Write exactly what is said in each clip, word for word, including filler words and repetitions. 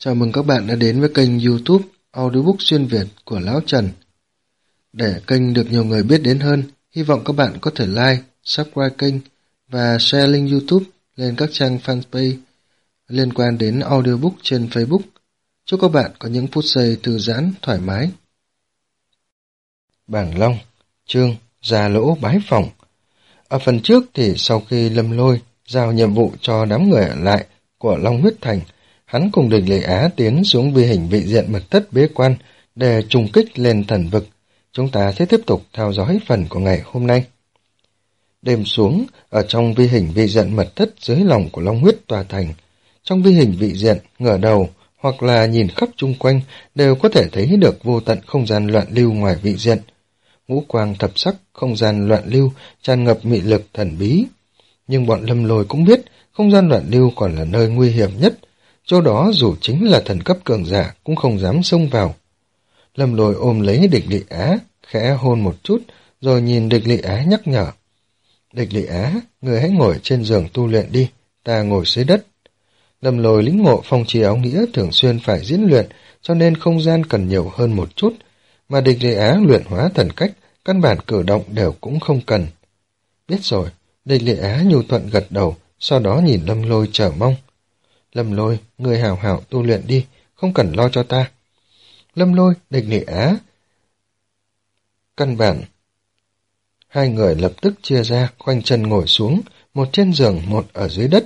Chào mừng các bạn đã đến với kênh YouTube Audiobook xuyên Việt của Lão Trần. Để kênh được nhiều người biết đến hơn, hy vọng các bạn có thể like, subscribe kênh và share link YouTube lên các trang fanpage liên quan đến audiobook trên Facebook. Chúc các bạn có những phút giây thư giãn, thoải mái. Bảng Long, chương Già Lỗ bái phỏng. Ở phần trước thì sau khi Lâm Lôi giao nhiệm vụ cho đám người ở lại của Long Huyết Thành, hắn cùng địch Lệ Á tiến xuống vi hình vị diện mật thất bế quan để trùng kích lên thần vực. Chúng ta sẽ tiếp tục theo dõi phần của ngày hôm nay. Đêm xuống, ở trong vi hình vị diện mật thất dưới lòng của Long Huyết tòa thành, trong vi hình vị diện, ngửa đầu hoặc là nhìn khắp chung quanh đều có thể thấy được vô tận không gian loạn lưu ngoài vị diện. Ngũ quang thập sắc, không gian loạn lưu, tràn ngập mị lực thần bí. Nhưng bọn Lâm Lôi cũng biết, không gian loạn lưu còn là nơi nguy hiểm nhất, chỗ đó dù chính là thần cấp cường giả cũng không dám xông vào. Lâm Lôi ôm lấy địch Lệ Á, khẽ hôn một chút, rồi nhìn địch Lệ Á nhắc nhở. Địch Lệ Á, người hãy ngồi trên giường tu luyện đi, ta ngồi dưới đất. Lâm Lôi lĩnh ngộ phong trì áo nghĩa thường xuyên phải diễn luyện, cho nên không gian cần nhiều hơn một chút, mà địch Lệ Á luyện hóa thần cách, căn bản cử động đều cũng không cần. Biết rồi, địch Lệ Á nhu thuận gật đầu, sau đó nhìn Lâm Lôi chờ mong. Lâm Lôi, người hào hào tu luyện đi, không cần lo cho ta. Lâm Lôi, địch Lệ Á. Căn bản. Hai người lập tức chia ra, khoanh chân ngồi xuống, một trên giường, một ở dưới đất.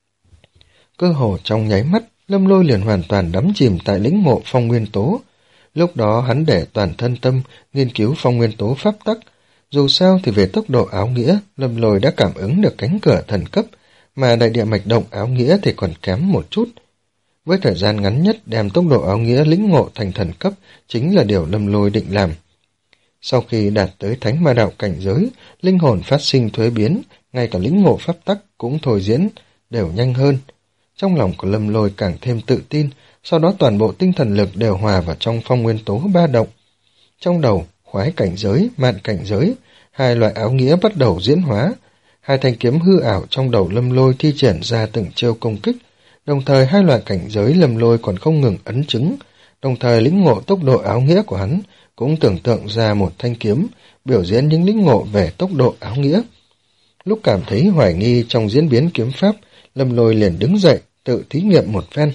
Cơ hồ trong nháy mắt, Lâm Lôi liền hoàn toàn đắm chìm tại lĩnh ngộ phong nguyên tố. Lúc đó hắn để toàn thân tâm nghiên cứu phong nguyên tố pháp tắc. Dù sao thì về tốc độ áo nghĩa, Lâm Lôi đã cảm ứng được cánh cửa thần cấp, mà đại địa mạch động áo nghĩa thì còn kém một chút. Với thời gian ngắn nhất đem tốc độ áo nghĩa lĩnh ngộ thành thần cấp chính là điều Lâm Lôi định làm. Sau khi đạt tới thánh ma đạo cảnh giới, linh hồn phát sinh thuế biến, ngay cả lĩnh ngộ pháp tắc cũng thôi diễn đều nhanh hơn. Trong lòng của Lâm Lôi càng thêm tự tin, sau đó toàn bộ tinh thần lực đều hòa vào trong phong nguyên tố ba động. Trong đầu, khoái cảnh giới, mạn cảnh giới, hai loại áo nghĩa bắt đầu diễn hóa. Hai thanh kiếm hư ảo trong đầu Lâm Lôi thi triển ra từng chiêu công kích, đồng thời hai loại cảnh giới Lâm Lôi còn không ngừng ấn chứng, đồng thời lĩnh ngộ tốc độ áo nghĩa của hắn cũng tưởng tượng ra một thanh kiếm, biểu diễn những lĩnh ngộ về tốc độ áo nghĩa. Lúc cảm thấy hoài nghi trong diễn biến kiếm pháp, Lâm Lôi liền đứng dậy, tự thí nghiệm một phen.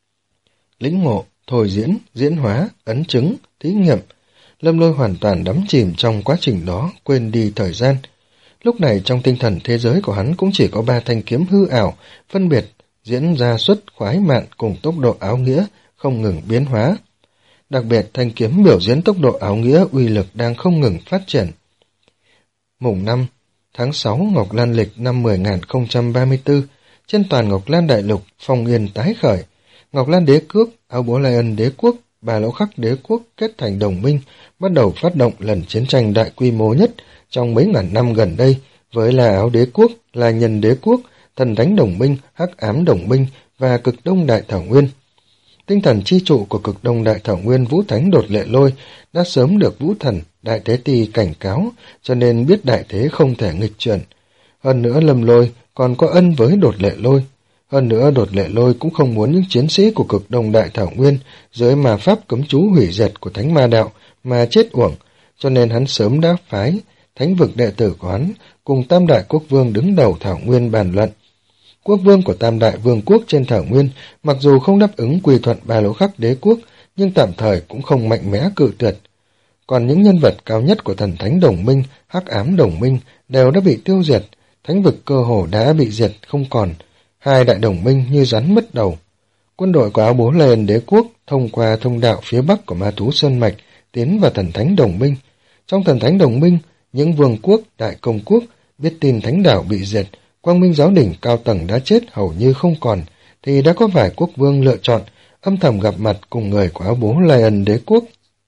Lĩnh ngộ, thôi diễn, diễn hóa, ấn chứng, thí nghiệm. Lâm Lôi hoàn toàn đắm chìm trong quá trình đó, quên đi thời gian. Lúc này trong tinh thần thế giới của hắn cũng chỉ có ba thanh kiếm hư ảo, phân biệt, diễn ra xuất khoái mạn cùng tốc độ áo nghĩa, không ngừng biến hóa. Đặc biệt thanh kiếm biểu diễn tốc độ áo nghĩa uy lực đang không ngừng phát triển. Mùng năm, tháng sáu Ngọc Lan lịch năm mười nghìn không trăm ba mươi tư, trên toàn Ngọc Lan đại lục, phong yên tái khởi. Ngọc Lan đế quốc, Áo Bố Lai Ân đế quốc, Bà Lỗ Khắc đế quốc kết thành đồng minh, bắt đầu phát động lần chiến tranh đại quy mô nhất trong mấy ngàn năm gần đây, với La Áo đế quốc, La Nhân đế quốc, Thần Thánh đồng minh, Hắc Ám đồng minh và Cực Đông Đại Thảo Nguyên. Tinh thần chi trụ của Cực Đông Đại Thảo Nguyên Vũ Thánh Đột Lệ Lôi đã sớm được Vũ Thần Đại Thế Tỳ cảnh cáo, cho nên biết đại thế không thể nghịch chuyển. Hơn nữa Lâm Lôi còn có ân với Đột Lệ Lôi. Hơn nữa Đột Lệ Lôi cũng không muốn những chiến sĩ của Cực Đông Đại Thảo Nguyên dưới mà pháp cấm chú hủy diệt của Thánh Ma Đạo mà chết uổng, cho nên hắn sớm đã phái thánh vực đệ tử của hắn cùng Tam Đại Quốc Vương đứng đầu Thảo Nguyên bàn luận. Quốc vương của Tam Đại Vương quốc trên Thảo Nguyên mặc dù không đáp ứng quy thuận Ba Lỗ Khắc đế quốc, nhưng tạm thời cũng không mạnh mẽ cự tuyệt. Còn những nhân vật cao nhất của Thần Thánh đồng minh, Hắc Ám đồng minh đều đã bị tiêu diệt, thánh vực cơ hồ đã bị diệt không còn, hai đại đồng minh như rắn mất đầu. Quân đội của Áo Bố Lai Ân đế quốc thông qua thông đạo phía bắc của Ma Thú Sơn Mạch tiến vào Thần Thánh đồng minh. Trong Thần Thánh đồng minh, những vương quốc, đại công quốc biết tin thánh đảo bị diệt, Quang Minh giáo đỉnh cao tầng đã chết hầu như không còn, thì đã có vài quốc vương lựa chọn âm thầm gặp mặt cùng người của Áo Bố Lai Ân đế quốc.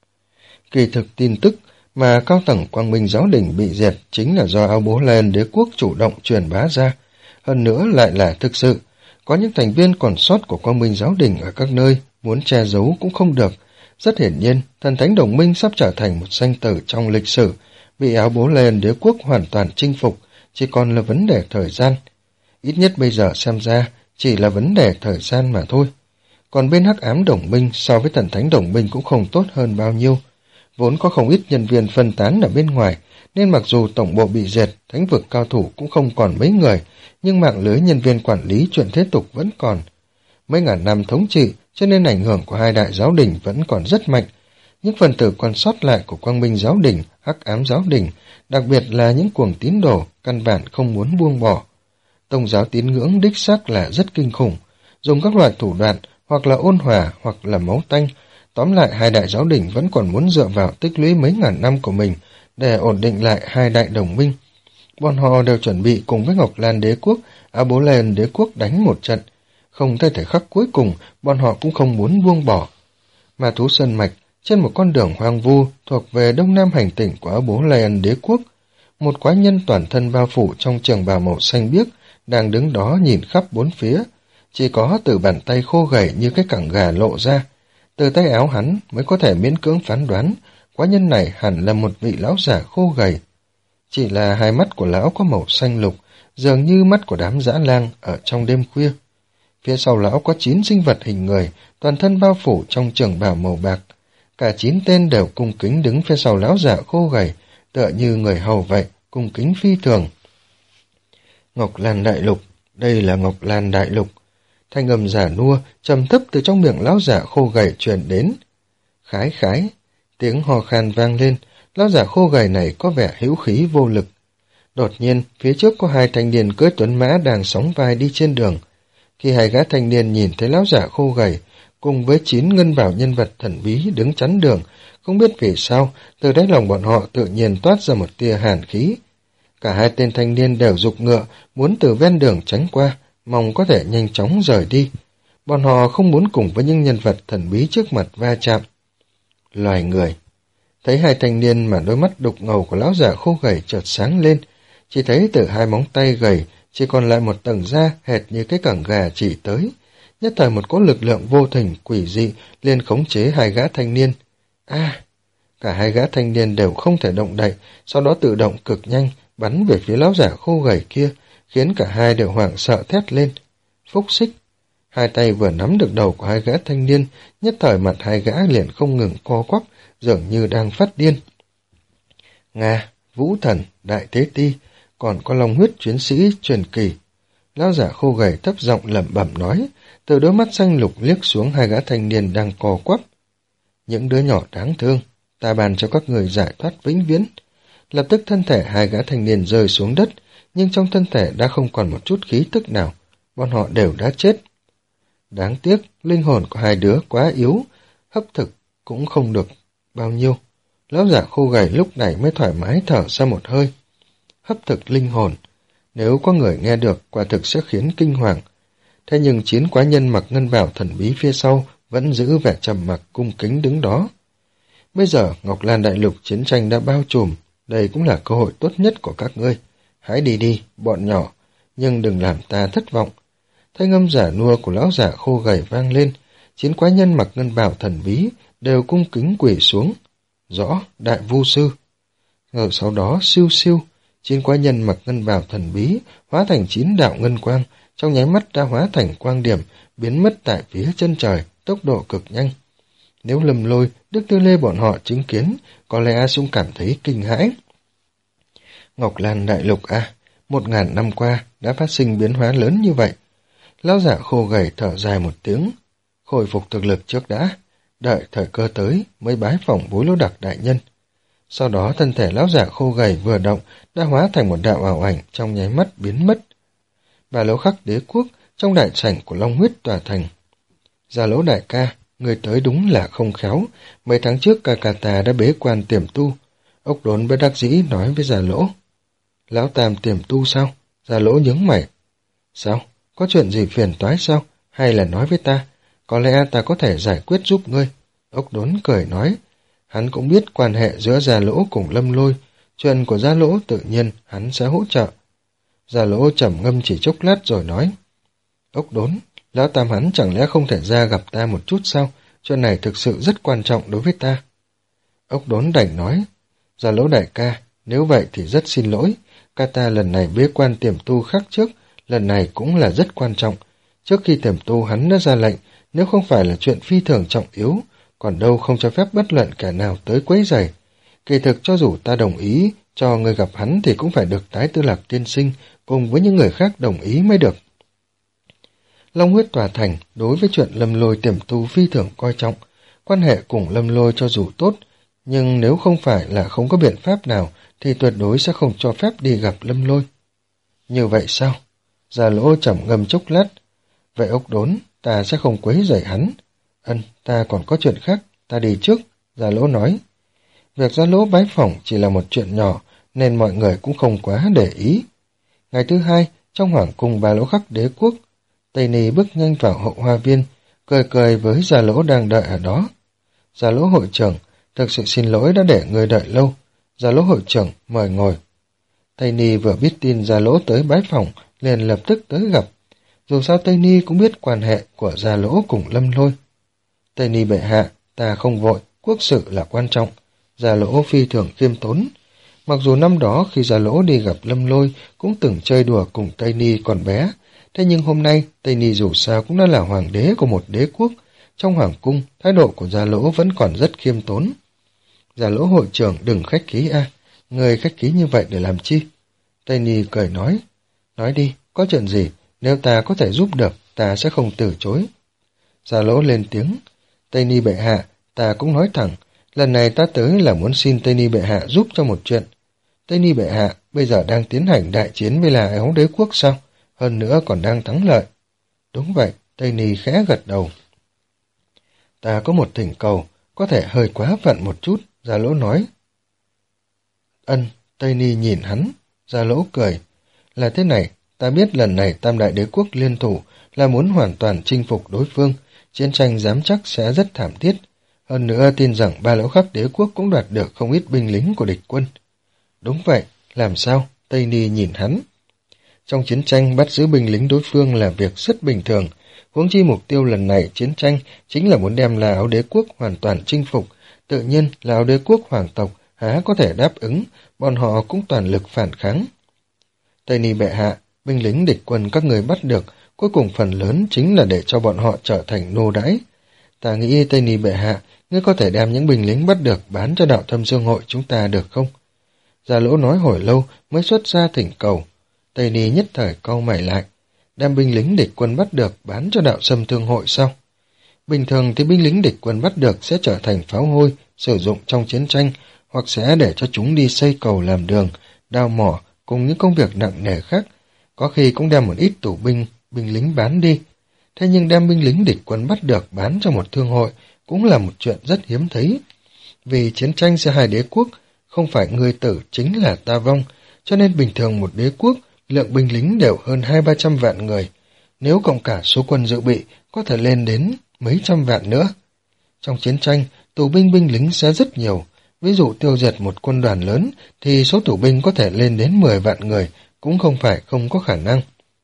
Kỳ thực tin tức mà cao tầng Quang Minh giáo đỉnh bị diệt chính là do Áo Bố Lai Ân đế quốc chủ động truyền bá ra, hơn nữa lại là thực sự. Có những thành viên còn sót của Quang Minh giáo đỉnh ở các nơi muốn che giấu cũng không được. Rất hiển nhiên, Thần Thánh đồng minh sắp trở thành một danh tử trong lịch sử, bị Áo Bố Lai Ân đế quốc hoàn toàn chinh phục, chỉ còn là vấn đề thời gian. Ít nhất bây giờ xem ra chỉ là vấn đề thời gian mà thôi. còn bên hắc ám đồng minh so với thần thánh đồng minh cũng không tốt hơn bao nhiêu. Vốn có không ít nhân viên phân tán ở bên ngoài, nên mặc dù tổng bộ bị diệt, thánh vực cao thủ cũng không còn mấy người, nhưng mạng lưới nhân viên quản lý chuyện thế tục vẫn còn. Mấy ngàn năm thống trị, cho nên ảnh hưởng của hai đại giáo đình vẫn còn rất mạnh. Những phần tử còn sót lại của Quang Minh giáo đình, hắc ám giáo đình, đặc biệt là những cuồng tín đồ, căn bản không muốn buông bỏ. Tông giáo tín ngưỡng đích xác là rất kinh khủng, dùng các loại thủ đoạn, hoặc là ôn hòa, hoặc là máu tanh. Tóm lại, hai đại giáo đình vẫn còn muốn dựa vào tích lũy mấy ngàn năm của mình để ổn định lại hai đại đồng minh. Bọn họ đều chuẩn bị cùng với Ngọc Lan đế quốc, A Bố Lên đế quốc đánh một trận. Không thể thể khắc cuối cùng, bọn họ cũng không muốn buông bỏ. Ma thú sơn mạch, trên một con đường hoang vu thuộc về đông nam hành tinh của A Bố Lên đế quốc, một quái nhân toàn thân bao phủ trong trường bào màu xanh biếc đang đứng đó nhìn khắp bốn phía. Chỉ có từ bàn tay khô gầy như cái cẳng gà lộ ra. Từ tay áo hắn mới có thể miễn cưỡng phán đoán quái nhân này hẳn là một vị lão giả khô gầy. Chỉ là hai mắt của lão có màu xanh lục, dường như mắt của đám dã lang ở trong đêm khuya. Phía sau lão có chín sinh vật hình người, toàn thân bao phủ trong trường bào màu bạc. Cả chín tên đều cung kính đứng phía sau lão giả khô gầy, tựa như người hầu vậy, cung kính phi thường. Ngọc Lan Đại Lục, đây là Ngọc Lan Đại Lục. Thanh âm giả nua, trầm thấp từ trong miệng lão giả khô gầy truyền đến. Khái khái, tiếng hò khan vang lên, lão giả khô gầy này có vẻ hữu khí vô lực. Đột nhiên, phía trước có hai thanh niên cưỡi tuấn mã đang sóng vai đi trên đường. Khi hai gã thanh niên nhìn thấy lão giả khô gầy, cùng với chín ngân bảo nhân vật thần bí đứng chắn đường, không biết vì sao, từ đáy lòng bọn họ tự nhiên toát ra một tia hàn khí. Cả hai tên thanh niên đều giục ngựa, muốn từ ven đường tránh qua, mong có thể nhanh chóng rời đi. Bọn họ không muốn cùng với những nhân vật thần bí trước mặt va chạm. Loài người. Thấy hai thanh niên mà đôi mắt đục ngầu của lão giả khô gầy chợt sáng lên, chỉ thấy từ hai móng tay gầy chỉ còn lại một tầng da hệt như cái cẳng gà chỉ tới. Nhất thời một cỗ lực lượng vô tình quỷ dị liền khống chế hai gã thanh niên. A! Cả hai gã thanh niên đều không thể động đậy, sau đó tự động cực nhanh bắn về phía lão giả khô gầy kia, khiến cả hai đều hoảng sợ thét lên. Phúc xích! Hai tay vừa nắm được đầu của hai gã thanh niên, nhất thời mặt hai gã liền không ngừng co quắp, dường như đang phát điên. Nga, Vũ Thần, Đại Thế Ti, còn có Long Huyết Chiến Sĩ truyền kỳ. Lão giả khô gầy thấp giọng lẩm bẩm nói, từ đôi mắt xanh lục liếc xuống hai gã thanh niên đang co quắp. Những đứa nhỏ đáng thương, ta bàn cho các người giải thoát vĩnh viễn. Lập tức thân thể hai gã thanh niên rơi xuống đất, nhưng trong thân thể đã không còn một chút khí tức nào, bọn họ đều đã chết. Đáng tiếc, linh hồn của hai đứa quá yếu, hấp thực cũng không được bao nhiêu. Lão giả khô gầy lúc này mới thoải mái thở ra một hơi. Hấp thực linh hồn, nếu có người nghe được quả thực sẽ khiến kinh hoàng. Thế nhưng chín quái nhân mặc ngân bào thần bí phía sau vẫn giữ vẻ trầm mặc cung kính đứng đó. Bây giờ Ngọc Lan Đại Lục chiến tranh đã bao trùm, đây cũng là cơ hội tốt nhất của các ngươi. Hãy đi đi, bọn nhỏ, nhưng đừng làm ta thất vọng. Thanh âm giả nua của lão giả khô gầy vang lên, chín quái nhân mặc ngân bào thần bí đều cung kính quỳ xuống. Rõ, đại vu sư. Ngờ sau đó siêu siêu, chín quái nhân mặc ngân bào thần bí hóa thành chín đạo ngân quang, trong nháy mắt đã hóa thành quang điểm, biến mất tại phía chân trời, tốc độ cực nhanh. Nếu Lâm Lôi, Đức Tư Lê bọn họ chứng kiến, có lẽ cũng cảm thấy kinh hãi. Ngọc Lan Đại Lục à, một ngàn năm qua đã phát sinh biến hóa lớn như vậy. Lão giả khô gầy thở dài một tiếng, khôi phục thực lực trước đã, đợi thời cơ tới mới bái phỏng Bối Lô Đặc đại nhân. Sau đó thân thể lão giả khô gầy vừa động đã hóa thành một đạo ảo ảnh trong nháy mắt biến mất. Và Lỗ Khắc đế quốc trong đại sảnh của Long Huyết tòa thành. Gia Lỗ đại ca, người tới đúng là không khéo, mấy tháng trước ca ca ta đã bế quan tiềm tu. Ốc Đốn bất đắc dĩ nói với Gia Lỗ. Lão Tam tiềm tu sao? Gia Lỗ nhướng mày. Sao? Có chuyện gì phiền toái sao? Hay là nói với ta? Có lẽ ta có thể giải quyết giúp ngươi. Ốc Đốn cười nói. Hắn cũng biết quan hệ giữa Gia Lỗ cùng Lâm Lôi. Chuyện của Gia Lỗ tự nhiên hắn sẽ hỗ trợ. Gia Lỗ trầm ngâm chỉ chốc lát rồi nói. Ốc Đốn, Lão Tam hắn chẳng lẽ không thể ra gặp ta một chút sao? Chuyện này thực sự rất quan trọng đối với ta. Ốc Đốn đành nói. Gia Lỗ đại ca, nếu vậy thì rất xin lỗi. Ca ta lần này bế quan tiềm tu khác trước, lần này cũng là rất quan trọng. Trước khi tiềm tu hắn đã ra lệnh, nếu không phải là chuyện phi thường trọng yếu, còn đâu không cho phép bất luận kẻ nào tới quấy rầy. Kỳ thực cho dù ta đồng ý cho người gặp hắn thì cũng phải được Tái Tư Lạc tiên sinh cùng với những người khác đồng ý mới được. Long huyết tòa thành đối với chuyện Lâm Lôi tiềm tu phi thường coi trọng, quan hệ cùng Lâm Lôi cho dù tốt, nhưng nếu không phải là không có biện pháp nào thì tuyệt đối sẽ không cho phép đi gặp Lâm Lôi. Như vậy sao? Già Lỗ trầm ngâm chốc lát. Vậy ốc đốn, ta sẽ không quấy rầy hắn. Ân, ta còn có chuyện khác, ta đi trước, Già Lỗ nói. Việc Già Lỗ bái phỏng chỉ là một chuyện nhỏ, nên mọi người cũng không quá để ý. Ngày thứ hai, trong hoàng cung Ba Lỗ Khắc đế quốc, Tây Ni bước nhanh vào hậu hoa viên, cười cười với Già Lỗ đang đợi ở đó. Già Lỗ hội trưởng, thực sự xin lỗi đã để người đợi lâu. Già Lỗ hội trưởng, mời ngồi. Tây Ni vừa biết tin Già Lỗ tới bái phỏng, liền lập tức tới gặp. Dù sao Tây Ni cũng biết quan hệ của Già Lỗ cùng Lâm Lôi. Tây Ni bệ hạ, ta không vội, quốc sự là quan trọng. Già Lỗ phi thường khiêm tốn. Mặc dù năm đó khi Già Lỗ đi gặp Lâm Lôi cũng từng chơi đùa cùng Tây Ni còn bé, thế nhưng hôm nay Tây Ni dù sao cũng đã là hoàng đế của một đế quốc. Trong hoàng cung, thái độ của Già Lỗ vẫn còn rất khiêm tốn. Già Lỗ hội trưởng đừng khách khí a, người khách khí như vậy để làm chi? Tây Ni cười nói, nói đi, có chuyện gì, nếu ta có thể giúp được, ta sẽ không từ chối. Già Lỗ lên tiếng, Tây Ni bệ hạ, ta cũng nói thẳng, lần này ta tới là muốn xin Tây Ni bệ hạ giúp cho một chuyện. Tây Ni bệ hạ bây giờ đang tiến hành đại chiến với là Áo đế quốc sao? Hơn nữa còn đang thắng lợi. Đúng vậy, Tây Ni khẽ gật đầu. Ta có một thỉnh cầu, có thể hơi quá phận một chút, Già Lỗ nói. Ân, Tây Ni nhìn hắn, Già Lỗ cười. Là thế này, ta biết lần này Tam Đại Đế Quốc liên thủ là muốn hoàn toàn chinh phục đối phương, chiến tranh dám chắc sẽ rất thảm thiết. Hơn nữa tin rằng Ba Lỗ Khắc Đế Quốc cũng đoạt được không ít binh lính của địch quân. Đúng vậy, làm sao? Tây Ni nhìn hắn. Trong chiến tranh bắt giữ binh lính đối phương là việc rất bình thường, huống chi mục tiêu lần này chiến tranh chính là muốn đem là Áo Đế Quốc hoàn toàn chinh phục, tự nhiên là Áo Đế Quốc hoàng tộc há có thể đáp ứng, bọn họ cũng toàn lực phản kháng. Tây Ni bệ hạ, binh lính địch quân các người bắt được, cuối cùng phần lớn chính là để cho bọn họ trở thành nô đãi. Ta nghĩ Tây Ni bệ hạ, ngươi có thể đem những binh lính bắt được bán cho đạo Thâm Dương hội chúng ta được không? Già Lỗ nói hồi lâu mới xuất ra thỉnh cầu. Tây Ni nhất thời cau mày lại, đem binh lính địch quân bắt được bán cho đạo Xâm Thương hội sao? Bình thường thì binh lính địch quân bắt được sẽ trở thành pháo hôi, sử dụng trong chiến tranh, hoặc sẽ để cho chúng đi xây cầu làm đường, đào mỏ, cùng những công việc nặng nề khác, có khi cũng đem một ít tù binh, binh lính bán đi. Thế nhưng đem binh lính địch quân bắt được bán cho một thương hội cũng là một chuyện rất hiếm thấy. Vì chiến tranh giữa hai đế quốc, không phải người tử chính là ta vong, cho nên bình thường một đế quốc, lượng binh lính đều hơn hai ba trăm vạn người. Nếu cộng cả số quân dự bị, có thể lên đến mấy trăm vạn nữa. Trong chiến tranh, tù binh binh lính sẽ rất nhiều. Ví dụ tiêu diệt một quân đoàn lớn, thì số tù binh có thể lên đến mười vạn người, cũng không phải không có khả năng.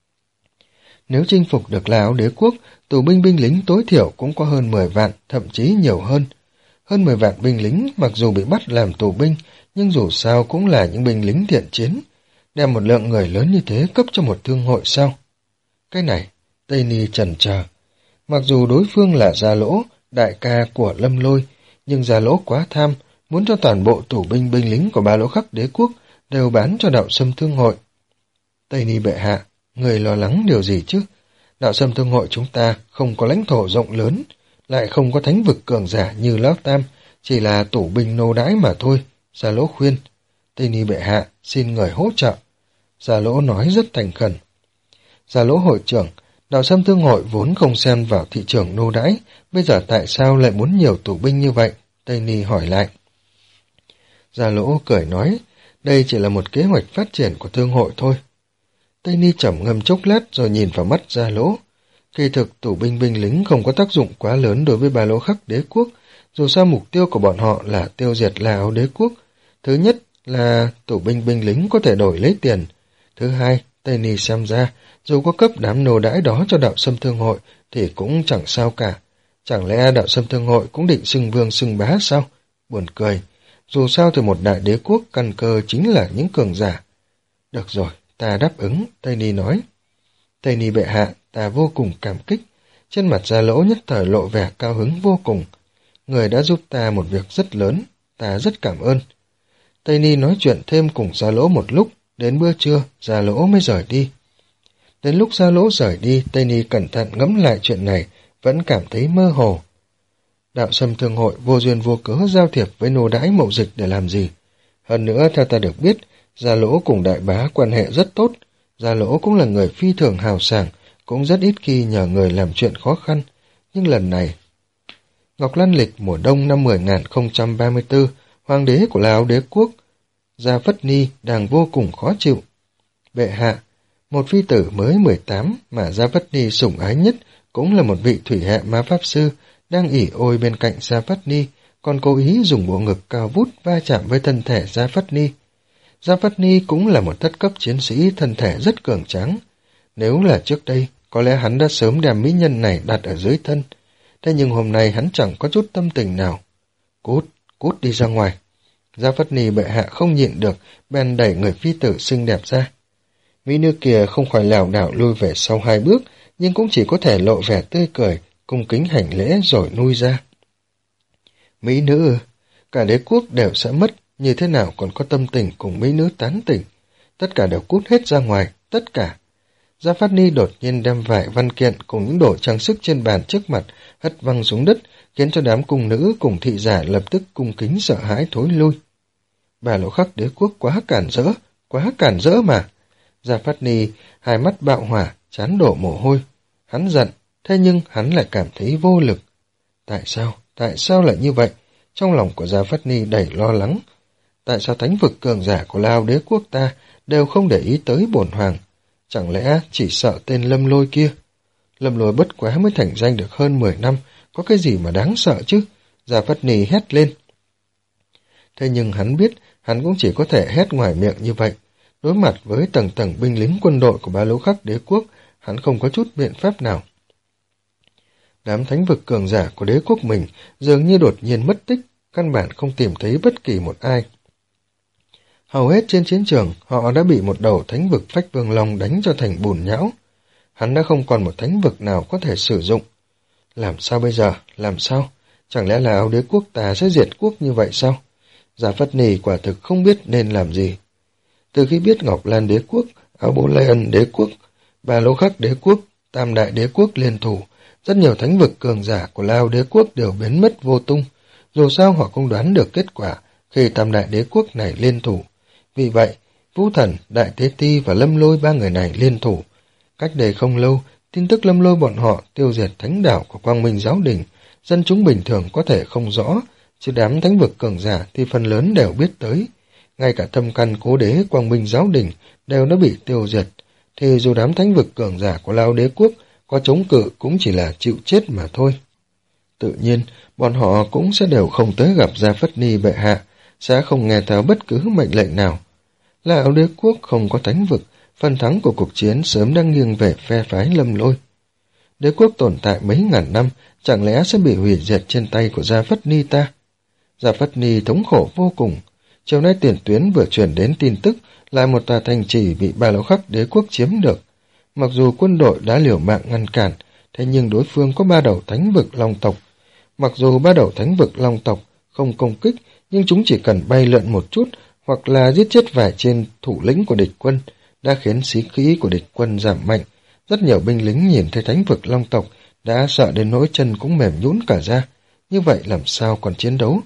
Nếu chinh phục được là Áo Đế Quốc, tù binh binh lính tối thiểu cũng có hơn mười vạn, thậm chí nhiều hơn. Hơn mười vạn binh lính mặc dù bị bắt làm tù binh, nhưng dù sao cũng là những binh lính thiện chiến. Đem một lượng người lớn như thế cấp cho một thương hội sao? Cái này, Tây Ni chần chờ. Mặc dù đối phương là Gia Lỗ, đại ca của Lâm Lôi, nhưng Gia Lỗ quá tham, muốn cho toàn bộ tù binh binh lính của Ba Lỗ Khắc Đế Quốc đều bán cho đạo Xâm Thương hội. Tây Ni bệ hạ, người lo lắng điều gì chứ? Đạo Xâm Thương hội chúng ta không có lãnh thổ rộng lớn, lại không có thánh vực cường giả như Lão Tam, chỉ là tù binh nô đãi mà thôi. Gia Lỗ khuyên. Tây Ni bệ hạ, xin người hỗ trợ. Gia Lỗ nói rất thành khẩn. Gia Lỗ hội trưởng, đạo Xâm Thương hội vốn không xen vào thị trường nô đãi, bây giờ tại sao lại muốn nhiều tù binh như vậy? Tây Ni hỏi lại. Gia Lỗ cười nói, đây chỉ là một kế hoạch phát triển của thương hội thôi. Tây Ni trầm ngâm chốc lát rồi nhìn vào mắt Gia Lỗ. Kỳ thực tù binh binh lính không có tác dụng quá lớn đối với Ba Lỗ Khắc Đế Quốc, dù sao mục tiêu của bọn họ là tiêu diệt là Áo Đế Quốc. Thứ nhất là tù binh binh lính có thể đổi lấy tiền. Thứ hai, Tây Ni xem ra, dù có cấp đám nô đãi đó cho đạo Xâm Thương hội thì cũng chẳng sao cả. Chẳng lẽ đạo Xâm Thương hội cũng định xưng vương xưng bá sao? Buồn cười. Dù sao thì một đại đế quốc căn cơ chính là những cường giả. Được rồi, ta đáp ứng, Tây Ni nói. Tây Ni bệ hạ, ta vô cùng cảm kích. Trên mặt Gia Lỗ nhất thời lộ vẻ cao hứng vô cùng. Người đã giúp ta một việc rất lớn, ta rất cảm ơn. Tây Ni nói chuyện thêm cùng Gia Lỗ một lúc, đến bữa trưa, Gia Lỗ mới rời đi. Đến lúc Gia Lỗ rời đi, Tây Ni cẩn thận ngẫm lại chuyện này, vẫn cảm thấy mơ hồ. Đạo Sâm Thương Hội vô duyên vô cớ giao thiệp với nô đãi Mậu Dịch để làm gì? Hơn nữa, theo ta được biết, Gia Lỗ cùng đại bá quan hệ rất tốt. Gia Lỗ cũng là người phi thường hào sảng, cũng rất ít khi nhờ người làm chuyện khó khăn. Nhưng lần này... Ngọc Lan Lịch mùa đông năm mười nghìn không trăm ba mươi tư, hoàng đế của Lào Đế quốc, Gia Phất Ni đang vô cùng khó chịu. Bệ hạ, một phi tử mới mười tám mà Gia Phất Ni sủng ái nhất cũng là một vị thủy hệ ma pháp sư, đang ỉ ôi bên cạnh Gia Phất Ni, còn cố ý dùng bộ ngực cao vút va chạm với thân thể Gia Phất Ni. Gia Phất Ni cũng là một thất cấp chiến sĩ thân thể rất cường tráng. Nếu là trước đây, có lẽ hắn đã sớm đem mỹ nhân này đặt ở dưới thân. Thế nhưng hôm nay hắn chẳng có chút tâm tình nào. Cút, cút đi ra ngoài. Gia Phất Ni bệ hạ không nhịn được, bèn đẩy người phi tử xinh đẹp ra. Mỹ nữ kia không khỏi lảo đảo lui về sau hai bước, nhưng cũng chỉ có thể lộ vẻ tươi cười, cung kính hành lễ rồi nuôi ra. Mỹ nữ, cả đế quốc đều sẽ mất, như thế nào còn có tâm tình cùng mỹ nữ tán tỉnh. Tất cả đều cút hết ra ngoài, tất cả. Gia Phát Ni đột nhiên đem vài văn kiện cùng những đồ trang sức trên bàn trước mặt hất văng xuống đất, khiến cho đám cung nữ cùng thị giả lập tức cung kính sợ hãi thối lui. Bà Lỗ Khắc đế quốc quá cản rỡ, quá cản rỡ mà. Gia Phát Ni hai mắt bạo hỏa, trán đổ mồ hôi. Hắn giận, thế nhưng hắn lại cảm thấy vô lực. Tại sao, tại sao lại như vậy? Trong lòng của Gia Phát Ni đầy lo lắng. Tại sao thánh vực cường giả của Lao đế quốc ta đều không để ý tới bổn hoàng? Chẳng lẽ chỉ sợ tên Lâm Lôi kia? Lâm Lôi bất quá mới thành danh được hơn mười năm, có cái gì mà đáng sợ chứ? Gia Phát Ni hét lên. Thế nhưng hắn biết, hắn cũng chỉ có thể hét ngoài miệng như vậy. Đối mặt với tầng tầng binh lính quân đội của Ba Lỗ Khắc đế quốc, hắn không có chút biện pháp nào. Đám thánh vực cường giả của đế quốc mình dường như đột nhiên mất tích, căn bản không tìm thấy bất kỳ một ai. Hầu hết trên chiến trường, họ đã bị một đầu thánh vực Phách Vương Long đánh cho thành bùn nhão. Hắn đã không còn một thánh vực nào có thể sử dụng. Làm sao bây giờ? Làm sao? Chẳng lẽ là Áo đế quốc ta sẽ diệt quốc như vậy sao? Gia Phất Ni quả thực không biết nên làm gì. Từ khi biết Ngọc Lan đế quốc, Áo Bố Lê Ân đế quốc, Ba Lỗ Khắc đế quốc, Tam Đại đế quốc liên thủ, rất nhiều thánh vực cường giả của Lao đế quốc đều biến mất vô tung. Dù sao họ cũng đoán được kết quả khi Tam Đại đế quốc này liên thủ. Vì vậy, Vũ Thần, Đại Tế Ti và Lâm Lôi ba người này liên thủ. Cách đây không lâu, tin tức Lâm Lôi bọn họ tiêu diệt thánh đảo của Quang Minh Giáo Đình, dân chúng bình thường có thể không rõ, chứ đám thánh vực cường giả thì phần lớn đều biết tới. Ngay cả thâm căn cố đế Quang Minh Giáo Đình đều đã bị tiêu diệt, thì dù đám thánh vực cường giả của Lao đế quốc có chống cự cũng chỉ là chịu chết mà thôi. Tự nhiên, bọn họ cũng sẽ đều không tới gặp Gia Phất Ni bệ hạ, sẽ không nghe theo bất cứ mệnh lệnh nào. Lão đế quốc không có thánh vực, phần thắng của cuộc chiến sớm đang nghiêng về phe phái Lâm Lôi. Đế quốc tồn tại mấy ngàn năm, chẳng lẽ sẽ bị hủy diệt trên tay của Gia Phất Ni ta? Gia Phất Ni thống khổ vô cùng. Chiều nay tiền tuyến vừa truyền đến tin tức là một tòa thành trì bị Ba Lỗ Khắc đế quốc chiếm được. Mặc dù quân đội đã liều mạng ngăn cản, thế nhưng đối phương có ba đầu thánh vực long tộc. Mặc dù ba đầu thánh vực long tộc không công kích, nhưng chúng chỉ cần bay lượn một chút hoặc là giết chết vài trên thủ lĩnh của địch quân đã khiến sĩ khí của địch quân giảm mạnh. Rất nhiều binh lính nhìn thấy thánh vực long tộc đã sợ đến nỗi chân cũng mềm nhũn cả ra. Như vậy làm sao còn chiến đấu?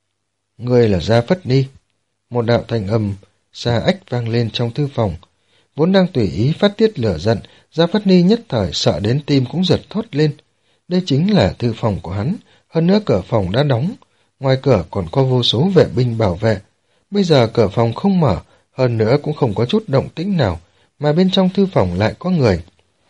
Ngươi là Gia Phất Ni. Một đạo thanh âm xa ách vang lên trong thư phòng. Vốn đang tùy ý phát tiết lửa giận, Gia Phất Ni nhất thời sợ đến tim cũng giật thót lên. Đây chính là thư phòng của hắn, hơn nữa cửa phòng đã đóng. Ngoài cửa còn có vô số vệ binh bảo vệ. Bây giờ cửa phòng không mở, hơn nữa cũng không có chút động tĩnh nào, mà bên trong thư phòng lại có người.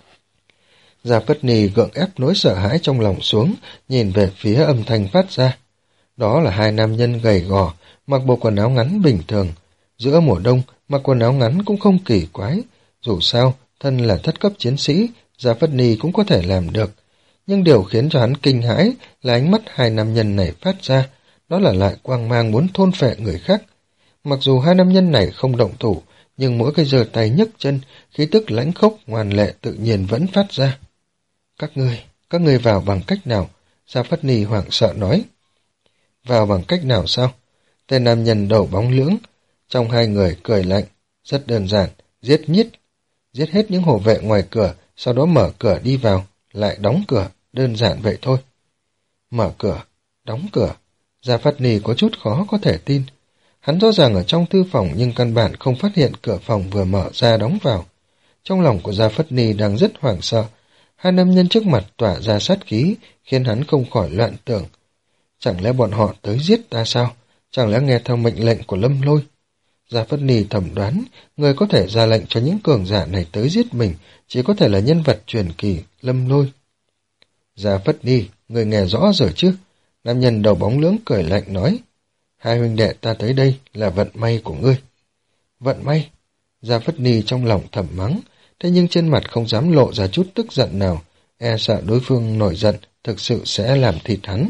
Gia Phất Ni gượng ép nỗi sợ hãi trong lòng xuống, nhìn về phía âm thanh phát ra. Đó là hai nam nhân gầy gò, mặc bộ quần áo ngắn bình thường. Giữa mùa đông, mặc quần áo ngắn cũng không kỳ quái. Dù sao, thân là thất cấp chiến sĩ, Gia Phất Ni cũng có thể làm được. Nhưng điều khiến cho hắn kinh hãi là ánh mắt hai nam nhân này phát ra, đó là lại quang mang muốn thôn phệ người khác. Mặc dù hai nam nhân này không động thủ, nhưng mỗi cái giơ tay nhấc chân, khí tức lãnh khốc ngoan lệ tự nhiên vẫn phát ra. Các ngươi, các ngươi vào bằng cách nào? Gia Phất Ni hoảng sợ nói. Vào bằng cách nào sao? Tên nam nhân đầu bóng lưỡng, trong hai người cười lạnh. Rất đơn giản, giết nhít, giết hết những hộ vệ ngoài cửa, sau đó mở cửa đi vào, lại đóng cửa, đơn giản vậy thôi. Mở cửa, đóng cửa, Gia Phất Ni có chút khó có thể tin. Hắn rõ ràng ở trong thư phòng nhưng căn bản không phát hiện cửa phòng vừa mở ra đóng vào. Trong lòng của Gia Phất Ni đang rất hoảng sợ, hai nam nhân trước mặt tỏa ra sát khí, khiến hắn không khỏi loạn tưởng. Chẳng lẽ bọn họ tới giết ta sao? Chẳng lẽ nghe theo mệnh lệnh của Lâm Lôi? Gia Phất Ni thẩm đoán, người có thể ra lệnh cho những cường giả này tới giết mình, chỉ có thể là nhân vật truyền kỳ, Lâm Lôi. Gia Phất Ni, người nghe rõ rồi chứ? Nam nhân đầu bóng lưỡng cười lạnh nói. Hai huynh đệ ta tới đây là vận may của ngươi. Vận may? Gia Phất Ni trong lòng thầm mắng, thế nhưng trên mặt không dám lộ ra chút tức giận nào, e sợ đối phương nổi giận, thực sự sẽ làm thịt hắn.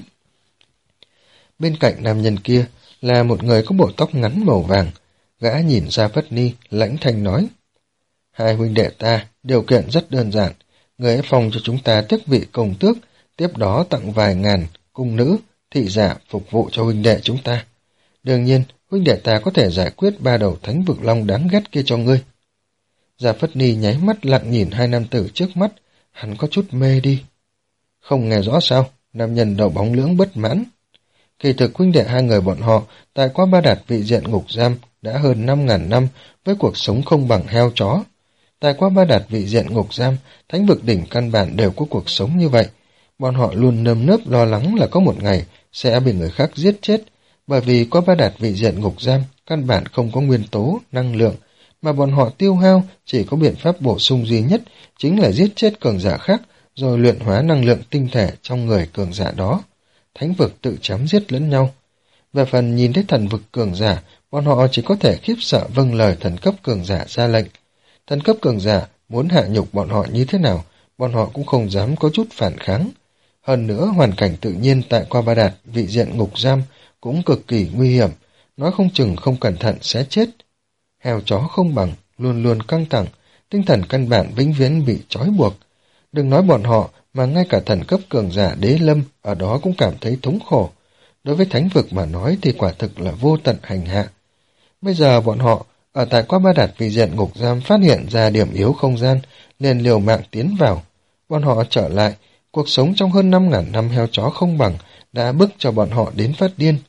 Bên cạnh nam nhân kia là một người có bộ tóc ngắn màu vàng, gã nhìn Gia Phất Ni, lãnh thanh nói. Hai huynh đệ ta, điều kiện rất đơn giản, người hãy phong cho chúng ta tước vị công tước, tiếp đó tặng vài ngàn cung nữ, thị giả phục vụ cho huynh đệ chúng ta. Đương nhiên, huynh đệ ta có thể giải quyết ba đầu thánh vực long đáng ghét kia cho ngươi. Gia Phất Ni nháy mắt lặng nhìn hai nam tử trước mắt, hắn có chút mê đi. Không nghe rõ sao? Nam nhân đầu bóng lưỡng bất mãn. Kỳ thực huynh đệ hai người bọn họ tại Quá Ba Đạt vị diện ngục giam đã hơn năm ngàn năm với cuộc sống không bằng heo chó. Tại Quá Ba Đạt vị diện ngục giam, thánh vực đỉnh căn bản đều có cuộc sống như vậy. Bọn họ luôn nơm nớp lo lắng là có một ngày sẽ bị người khác giết chết, bởi vì Quá Ba Đạt vị diện ngục giam căn bản không có nguyên tố, năng lượng, mà bọn họ tiêu hao chỉ có biện pháp bổ sung duy nhất, chính là giết chết cường giả khác, rồi luyện hóa năng lượng tinh thể trong người cường giả đó. Thánh vực tự chém giết lẫn nhau. Về phần nhìn thấy thần vực cường giả, bọn họ chỉ có thể khiếp sợ vâng lời thần cấp cường giả ra lệnh. Thần cấp cường giả muốn hạ nhục bọn họ như thế nào, bọn họ cũng không dám có chút phản kháng. Hơn nữa, hoàn cảnh tự nhiên tại Quá Ba Đạt vị diện ngục giam cũng cực kỳ nguy hiểm, nói không chừng không cẩn thận sẽ chết. Heo chó không bằng, luôn luôn căng thẳng, tinh thần căn bản vĩnh viễn bị trói buộc. Đừng nói bọn họ, mà ngay cả thần cấp cường giả Đế Lâm ở đó cũng cảm thấy thống khổ. Đối với thánh vực mà nói thì quả thực là vô tận hành hạ. Bây giờ bọn họ ở tại Quá Ba Đạt vị diện ngục giam phát hiện ra điểm yếu không gian, liền liều mạng tiến vào. Bọn họ trở lại, cuộc sống trong hơn năm ngàn năm heo chó không bằng đã bức cho bọn họ đến phát điên.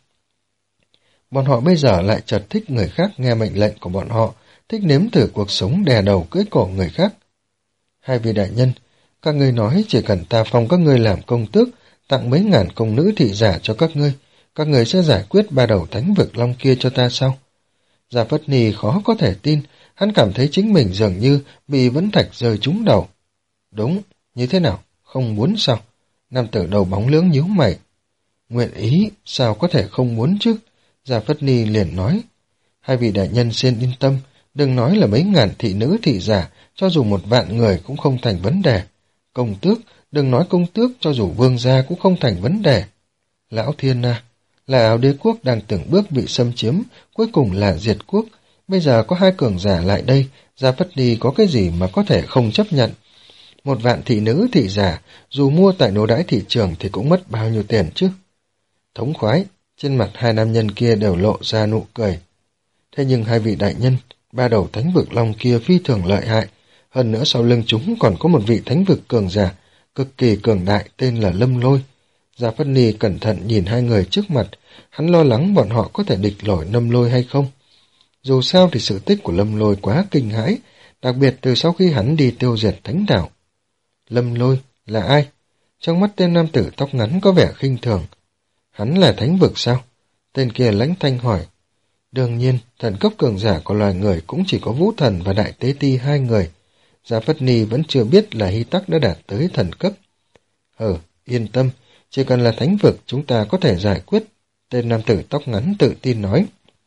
Bọn họ bây giờ lại chợt thích người khác nghe mệnh lệnh của bọn họ, thích nếm thử cuộc sống đè đầu cưỡi cổ người khác. Hai vị đại nhân, các ngươi nói chỉ cần ta phong các ngươi làm công tước, tặng mấy ngàn công nữ thị giả cho các ngươi, các ngươi sẽ giải quyết ba đầu thánh vực long kia cho ta sao? Gia Phất Ni khó có thể tin, hắn cảm thấy chính mình dường như bị vẫn thạch rơi trúng đầu. Đúng, như thế nào? Không muốn sao? Nam tử đầu bóng lưỡng nhíu mày. Nguyện ý, sao có thể không muốn chứ? Gia Phất Ni liền nói. Hai vị đại nhân xin yên tâm, đừng nói là mấy ngàn thị nữ thị giả, cho dù một vạn người cũng không thành vấn đề. Công tước, đừng nói công tước, cho dù vương gia cũng không thành vấn đề. Lão Thiên à, là Áo Đế quốc đang từng bước bị xâm chiếm, cuối cùng là diệt quốc. Bây giờ có hai cường giả lại đây, Gia Phất Ni có cái gì mà có thể không chấp nhận. Một vạn thị nữ thị giả, dù mua tại nô đãi thị trường thì cũng mất bao nhiêu tiền chứ? Thống khoái, trên mặt hai nam nhân kia đều lộ ra nụ cười. Thế nhưng hai vị đại nhân, ba đầu thánh vực long kia phi thường lợi hại, hơn nữa sau lưng chúng còn có một vị thánh vực cường giả, cực kỳ cường đại tên là Lâm Lôi. Gia Phất Ni cẩn thận nhìn hai người trước mặt, hắn lo lắng bọn họ có thể địch nổi Lâm Lôi hay không. Dù sao thì sự tích của Lâm Lôi quá kinh hãi, đặc biệt từ sau khi hắn đi tiêu diệt thánh đảo. Lâm Lôi là ai? Trong mắt tên nam tử tóc ngắn có vẻ khinh thường. Hắn là thánh vực sao? Tên kia lãnh thanh hỏi. Đương nhiên, thần cấp cường giả của loài người cũng chỉ có Vũ Thần và Đại Tế Ti hai người. Gia Phất Ni vẫn chưa biết là Hy Tắc đã đạt tới thần cấp. Ừ, yên tâm, chỉ cần là thánh vực chúng ta có thể giải quyết. Tên nam tử tóc ngắn tự tin nói.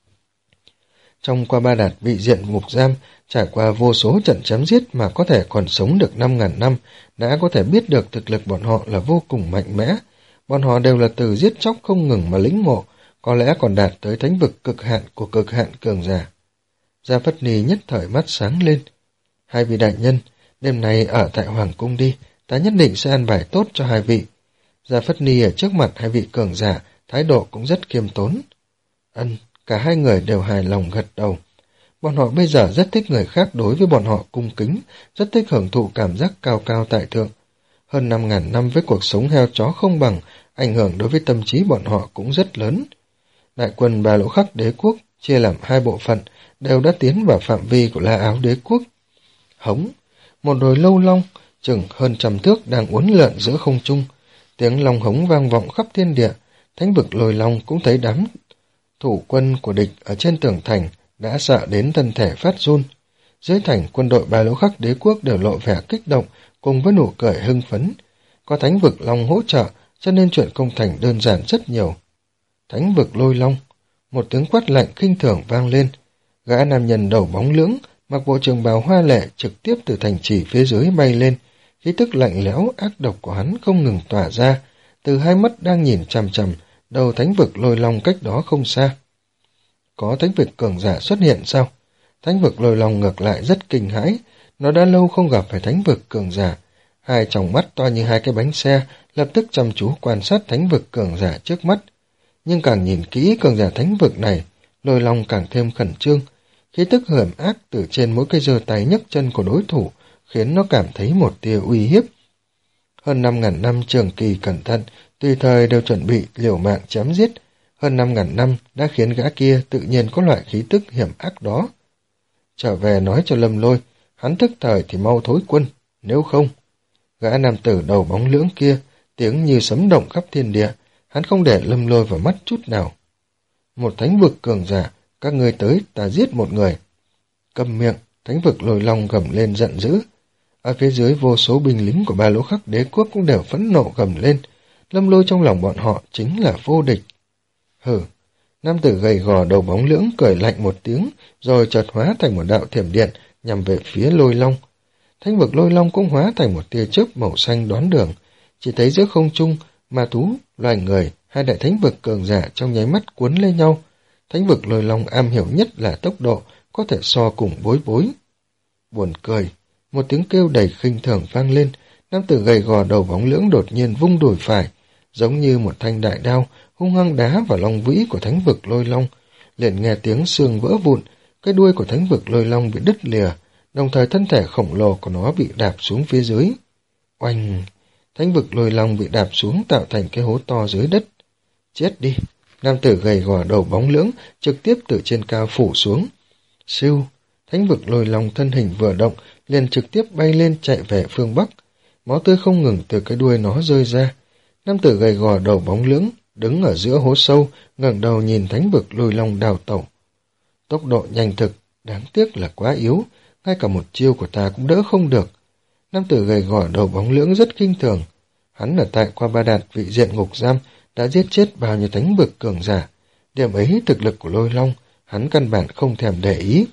Trong Quá Ba Đạt vị diện ngục giam, trải qua vô số trận chém giết mà có thể còn sống được năm ngàn năm, đã có thể biết được thực lực bọn họ là vô cùng mạnh mẽ. Bọn họ đều là từ giết chóc không ngừng mà lĩnh ngộ, có lẽ còn đạt tới thánh vực cực hạn của cực hạn cường giả. Gia Phất Ni nhất thời mắt sáng lên. Hai vị đại nhân, đêm nay ở tại Hoàng Cung đi, ta nhất định sẽ an bài tốt cho hai vị. Gia Phất Ni ở trước mặt hai vị cường giả, thái độ cũng rất khiêm tốn. Ân, cả hai người đều hài lòng gật đầu. Bọn họ bây giờ rất thích người khác đối với bọn họ cung kính, rất thích hưởng thụ cảm giác cao cao tại thượng. Hơn năm ngàn năm với cuộc sống heo chó không bằng, ảnh hưởng đối với tâm trí bọn họ cũng rất lớn. Đại quân Ba Lỗ Khắc đế quốc chia làm hai bộ phận, đều đã tiến vào phạm vi của La Áo đế quốc. Hống, một đồi lâu long, chừng hơn trăm thước đang uốn lượn giữa không trung. Tiếng long hống vang vọng khắp thiên địa, thánh vực Lôi Long cũng thấy đám thủ quân của địch ở trên tường thành đã sợ đến thân thể phát run. Dưới thành, quân đội Ba Lỗ Khắc đế quốc đều lộ vẻ kích động cùng với nụ cười hưng phấn. Có thánh vực long hỗ trợ, cho nên chuyện công thành đơn giản rất nhiều. Thánh vực Lôi Long, một tiếng quát lạnh khinh thường vang lên. Gã nam nhân đầu bóng lưỡng, mặc bộ trường bào hoa lệ trực tiếp từ thành trì phía dưới bay lên. Khí tức lạnh lẽo ác độc của hắn không ngừng tỏa ra, từ hai mắt đang nhìn chằm chằm đầu thánh vực Lôi Long cách đó không xa. Có thánh vực cường giả xuất hiện sao? Thánh vực Lôi Long ngược lại rất kinh hãi, nó đã lâu không gặp phải thánh vực cường giả. Hai tròng mắt to như hai cái bánh xe, lập tức chăm chú quan sát thánh vực cường giả trước mắt. Nhưng càng nhìn kỹ cường giả thánh vực này, Lôi Long càng thêm khẩn trương. Khí tức hiểm ác từ trên mỗi cái giơ tay nhấc chân của đối thủ, khiến nó cảm thấy một tia uy hiếp. Hơn năm ngàn năm trường kỳ cẩn thận, tùy thời đều chuẩn bị liều mạng chém giết. Hơn năm ngàn năm đã khiến gã kia tự nhiên có loại khí tức hiểm ác đó. Trở về nói cho Lâm Lôi, hắn thức thời thì mau thối quân, nếu không. Gã nam tử đầu bóng lưỡng kia, tiếng như sấm động khắp thiên địa, hắn không để Lâm Lôi vào mắt chút nào. Một thánh vực cường giả, các ngươi tới ta giết một người. Câm miệng, thánh vực Lôi Long gầm lên giận dữ. Ở phía dưới vô số binh lính của Ba Lỗ Khắc đế quốc cũng đều phẫn nộ gầm lên. Lâm Lôi trong lòng bọn họ chính là vô địch. Hừ, nam tử gầy gò đầu bóng lưỡng cười lạnh một tiếng, rồi chợt hóa thành một đạo thiểm điện nhằm về phía Lôi Long. Thánh vực Lôi Long cũng hóa thành một tia chớp màu xanh đón đường. Chỉ thấy giữa không trung, ma thú, loài người, hai đại thánh vực cường giả trong nháy mắt cuốn lên nhau. Thánh vực Lôi Long am hiểu nhất là tốc độ, có thể so cùng bối bối. Buồn cười, một tiếng kêu đầy khinh thường vang lên, nam tử gầy gò đầu bóng lưỡng đột nhiên vung đùi phải, giống như một thanh đại đao, hung hăng đá vào long vĩ của thánh vực Lôi Long. Liền nghe tiếng xương vỡ vụn, cái đuôi của thánh vực Lôi Long bị đứt lìa, đồng thời thân thể khổng lồ của nó bị đạp xuống phía dưới. Oanh! Thánh vực Lôi Long bị đạp xuống tạo thành cái hố to dưới đất. Chết đi! Nam tử gầy gò đầu bóng lưỡng trực tiếp từ trên cao phủ xuống. Siêu! Thánh vực Lôi Long thân hình vừa động, liền trực tiếp bay lên chạy về phương Bắc. Máu tươi không ngừng từ cái đuôi nó rơi ra. Nam tử gầy gò đầu bóng lưỡng đứng ở giữa hố sâu, ngẩng đầu nhìn thánh vực Lôi Long đào tẩu. Tốc độ nhanh thực, đáng tiếc là quá yếu, ngay cả một chiêu của ta cũng đỡ không được. Nam tử gầy gò đầu bóng lưỡng rất kinh thường. Hắn ở tại Qua Ba Đạt vị diện ngục giam đã giết chết bao nhiêu thánh vực cường giả. Điểm ấy thực lực của Lôi Long, hắn căn bản không thèm để ý.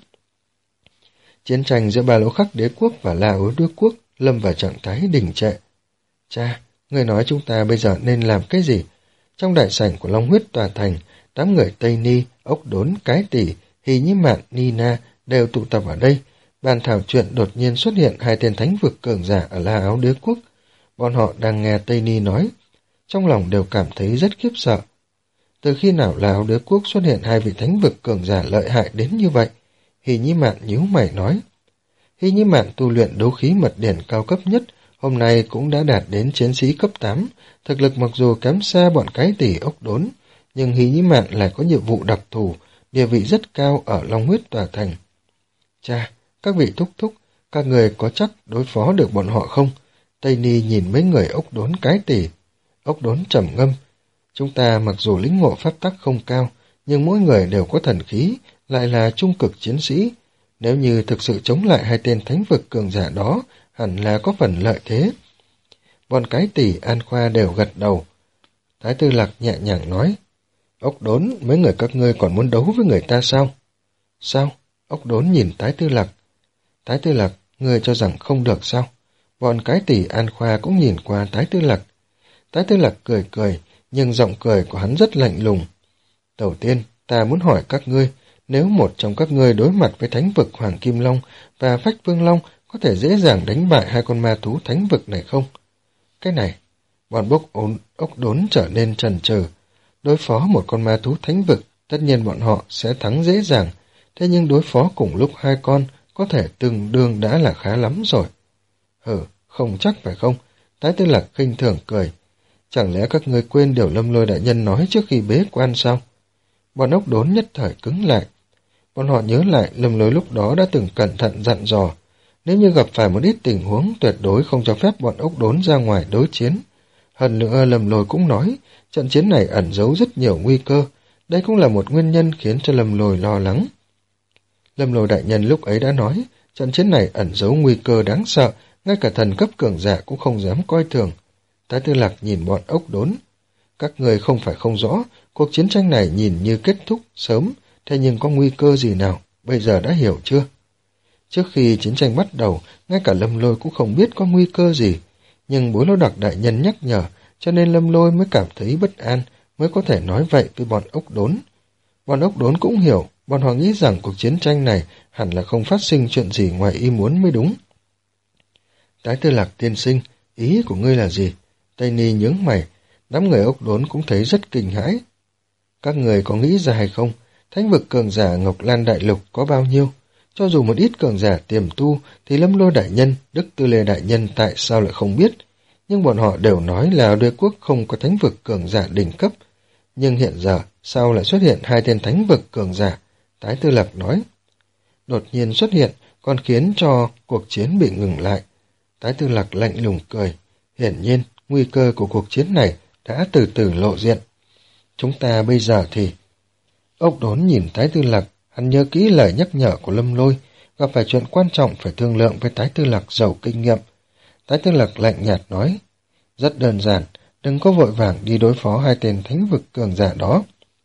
Chiến tranh giữa Ba Lỗ Khắc đế quốc và La Áo đế quốc lâm vào trạng thái đình trệ. Cha, người nói chúng ta bây giờ nên làm cái gì? Trong đại sảnh của Long Huyết tòa thành, đám người Tây Ni, Ốc Đốn, Cái Tỷ, Hì Nhĩ Mạn, Nina đều tụ tập ở đây. Bàn thảo chuyện đột nhiên xuất hiện hai tên thánh vực cường giả ở La Áo đế quốc. Bọn họ đang nghe Tây Ni nói, trong lòng đều cảm thấy rất khiếp sợ. Từ khi nào La Áo đế quốc xuất hiện hai vị thánh vực cường giả lợi hại đến như vậy? Hì Nhĩ Mạn nhíu mày nói. Hì Nhĩ Mạn tu luyện đấu khí mật điển cao cấp nhất, hôm nay cũng đã đạt đến chiến sĩ cấp tám, thực lực mặc dù kém xa bọn Cái Tỷ, Ốc Đốn, nhưng Hì Nhĩ Mạn lại có nhiệm vụ đặc thù, địa vị rất cao ở Long Huyết tòa thành. Cha, các vị thúc thúc, các người có chắc đối phó được bọn họ không? Tây Ni nhìn mấy người Ốc Đốn, Cái Tỷ. Ốc Đốn trầm ngâm. Chúng ta mặc dù lĩnh ngộ pháp tắc không cao, nhưng mỗi người đều có thần khí, lại là trung cực chiến sĩ. Nếu như thực sự chống lại hai tên thánh vực cường giả đó, hẳn là có phần lợi thế. Bọn Cái Tỷ, An Khoa đều gật đầu. Thái Tư Lạc nhẹ nhàng nói. Ốc Đốn, mấy người các ngươi còn muốn đấu với người ta sao? Sao? Ốc Đốn nhìn Thái Tư Lạc. Thái Tư Lạc, ngươi cho rằng không được sao? Bọn Cái Tỷ, An Khoa cũng nhìn qua Thái Tư Lạc. Thái Tư Lạc cười cười, nhưng giọng cười của hắn rất lạnh lùng. Đầu tiên, ta muốn hỏi các ngươi, nếu một trong các ngươi đối mặt với thánh vực Hoàng Kim Long và Phách Vương Long có thể dễ dàng đánh bại hai con ma thú thánh vực này không? Cái này, bọn bốc ốn, ốc đốn trở nên chần chừ. Đối phó một con ma thú thánh vực, tất nhiên bọn họ sẽ thắng dễ dàng, thế nhưng đối phó cùng lúc hai con có thể tương đương đã là khá lắm rồi. Hừ, không chắc phải không? Tái Tư Lạc khinh thường cười. Chẳng lẽ các ngươi quên điều Lâm Lôi đại nhân nói trước khi bế quan sao? Bọn ốc đốn nhất thời cứng lại. Bọn họ nhớ lại Lâm Lôi lúc đó đã từng cẩn thận dặn dò, nếu như gặp phải một ít tình huống tuyệt đối không cho phép bọn ốc đốn ra ngoài đối chiến. Hơn nữa Lâm Lôi cũng nói, trận chiến này ẩn giấu rất nhiều nguy cơ, đây cũng là một nguyên nhân khiến cho Lâm Lôi lo lắng. Lâm Lôi đại nhân lúc ấy đã nói, trận chiến này ẩn giấu nguy cơ đáng sợ, ngay cả thần cấp cường giả cũng không dám coi thường. Tái Tư Lạc nhìn bọn ốc đốn. Các người không phải không rõ, cuộc chiến tranh này nhìn như kết thúc sớm, thế nhưng có nguy cơ gì nào, bây giờ đã hiểu chưa? Trước khi chiến tranh bắt đầu, ngay cả Lâm Lôi cũng không biết có nguy cơ gì, nhưng Bối Lô Đặc đại nhân nhắc nhở, cho nên Lâm Lôi mới cảm thấy bất an, mới có thể nói vậy với bọn ốc đốn. Bọn ốc đốn cũng hiểu, bọn họ nghĩ rằng cuộc chiến tranh này hẳn là không phát sinh chuyện gì ngoài ý muốn mới đúng. Tái Tư Lạc tiên sinh, ý của ngươi là gì? Tây Ni nhướng mày, đám người ốc đốn cũng thấy rất kinh hãi. Các người có nghĩ ra hay không? Thánh vực cường giả Ngọc Lan Đại Lục có bao nhiêu? Cho dù một ít cường giả tiềm tu thì Lâm Lôi đại nhân, Đức Tư Lê đại nhân tại sao lại không biết? Nhưng bọn họ đều nói là đế quốc không có thánh vực cường giả đỉnh cấp. Nhưng hiện giờ, sao lại xuất hiện hai tên thánh vực cường giả? Tái Tư Lạc nói. Đột nhiên xuất hiện, còn khiến cho cuộc chiến bị ngừng lại. Tái Tư Lạc lạnh lùng cười. Hiển nhiên, nguy cơ của cuộc chiến này đã từ từ lộ diện. Chúng ta bây giờ thì... Ốc đốn nhìn Tái Tư Lạc, hắn nhớ kỹ lời nhắc nhở của Lâm Lôi, gặp phải chuyện quan trọng phải thương lượng với Tái Tư Lạc giàu kinh nghiệm. Tái Tư Lạc lạnh nhạt nói, rất đơn giản, đừng có vội vàng đi đối phó hai tên thánh vực cường giả đó.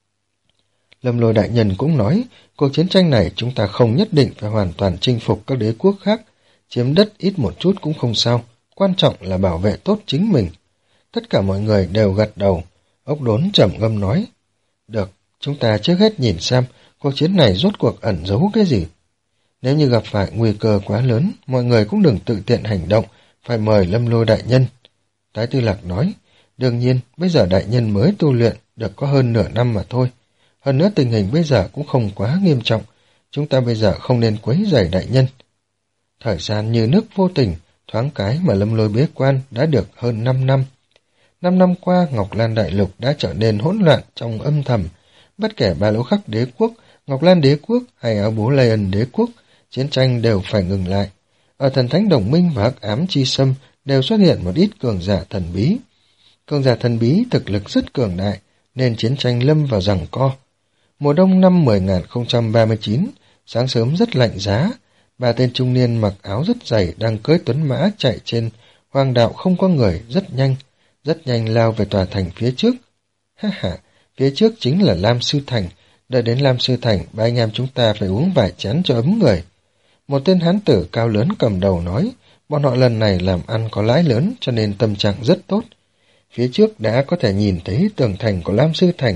Lâm Lôi đại nhân cũng nói, cuộc chiến tranh này chúng ta không nhất định phải hoàn toàn chinh phục các đế quốc khác, chiếm đất ít một chút cũng không sao, quan trọng là bảo vệ tốt chính mình. Tất cả mọi người đều gật đầu. Ốc đốn trầm ngâm nói, được, chúng ta trước hết nhìn xem cuộc chiến này rốt cuộc ẩn giấu cái gì. Nếu như gặp phải nguy cơ quá lớn, mọi người cũng đừng tự tiện hành động, phải mời Lâm Lôi đại nhân. Tái Tư Lạc nói, đương nhiên bây giờ đại nhân mới tu luyện được có hơn nửa năm mà thôi. Hơn nữa tình hình bây giờ cũng không quá nghiêm trọng, chúng ta bây giờ không nên quấy rầy đại nhân. Thời gian như nước vô tình, thoáng cái mà Lâm Lôi bế quan đã được hơn năm năm. Năm năm qua, Ngọc Lan Đại Lục đã trở nên hỗn loạn trong âm thầm. Bất kể Ba Lỗ Khắc đế quốc, Ngọc Lan đế quốc hay Áo Bố Lây Ân đế quốc, chiến tranh đều phải ngừng lại. Ở Thần Thánh Đồng Minh và Hắc Ám Chi Sâm đều xuất hiện một ít cường giả thần bí. Cường giả thần bí thực lực rất cường đại, nên chiến tranh lâm vào giằng co. Mùa đông năm mười nghìn không trăm ba mươi chín, sáng sớm rất lạnh giá, ba tên trung niên mặc áo rất dày đang cưỡi tuấn mã chạy trên hoang đạo không có người, rất nhanh, rất nhanh lao về tòa thành phía trước. Ha ha, phía trước chính là Lam Sư Thành, đợi đến Lam Sư Thành, ba anh em chúng ta phải uống vài chén cho ấm người. Một tên hán tử cao lớn cầm đầu nói, bọn họ lần này làm ăn có lãi lớn cho nên tâm trạng rất tốt. Phía trước đã có thể nhìn thấy tường thành của Lam Sư Thành.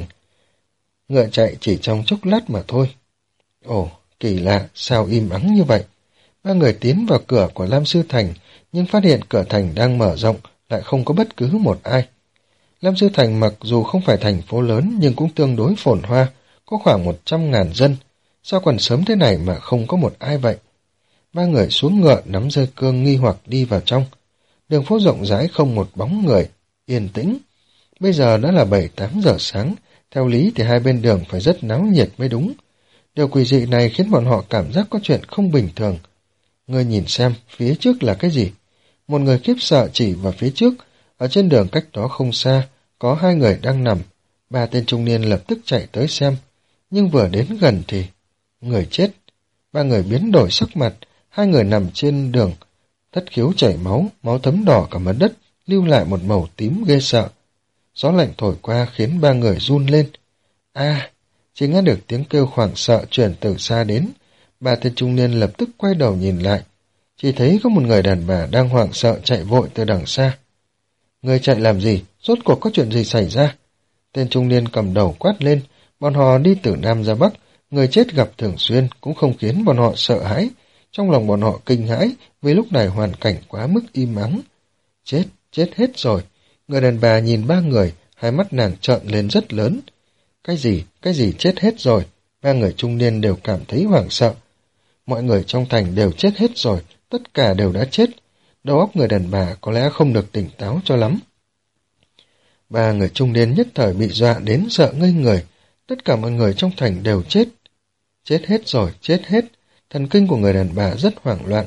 Ngựa chạy chỉ trong chốc lát mà thôi. Ồ, kỳ lạ, sao im ắng như vậy? Ba người tiến vào cửa của Lam Sư Thành, nhưng phát hiện cửa thành đang mở rộng, lại không có bất cứ một ai. Lam Sư Thành mặc dù không phải thành phố lớn nhưng cũng tương đối phồn hoa, có khoảng một trăm ngàn dân. Sao còn sớm thế này mà không có một ai vậy? Ba người xuống ngựa nắm dây cương nghi hoặc đi vào trong. Đường phố rộng rãi không một bóng người, yên tĩnh. Bây giờ đã là bảy tám giờ sáng, theo lý thì hai bên đường phải rất náo nhiệt mới đúng. Điều quỷ dị này khiến bọn họ cảm giác có chuyện không bình thường. Ngươi nhìn xem, phía trước là cái gì? Một người khiếp sợ chỉ vào phía trước, ở trên đường cách đó không xa, có hai người đang nằm. Ba tên trung niên lập tức chạy tới xem, nhưng vừa đến gần thì... Người chết. Ba người biến đổi sắc mặt, hai người nằm trên đường, thất khiếu chảy máu, máu thấm đỏ cả mặt đất, lưu lại một màu tím ghê sợ. Gió lạnh thổi qua khiến ba người run lên. A, chỉ nghe được tiếng kêu hoảng sợ truyền từ xa đến. Ba tên trung niên lập tức quay đầu nhìn lại, chỉ thấy có một người đàn bà đang hoảng sợ chạy vội từ đằng xa. Người chạy làm gì? Rốt cuộc có chuyện gì xảy ra? Tên trung niên cầm đầu quát lên. Bọn họ đi từ Nam ra Bắc, người chết gặp thường xuyên cũng không khiến bọn họ sợ hãi. Trong lòng bọn họ kinh hãi vì lúc này hoàn cảnh quá mức im ắng. Chết, chết hết rồi. Người đàn bà nhìn ba người, hai mắt nàng trợn lên rất lớn. Cái gì, cái gì chết hết rồi? Ba người trung niên đều cảm thấy hoảng sợ. Mọi người trong thành đều chết hết rồi, tất cả đều đã chết. Đầu óc người đàn bà có lẽ không được tỉnh táo cho lắm. Ba người trung niên nhất thời bị dọa đến sợ ngây người. Tất cả mọi người trong thành đều chết. Chết hết rồi, chết hết. Thần kinh của người đàn bà rất hoảng loạn.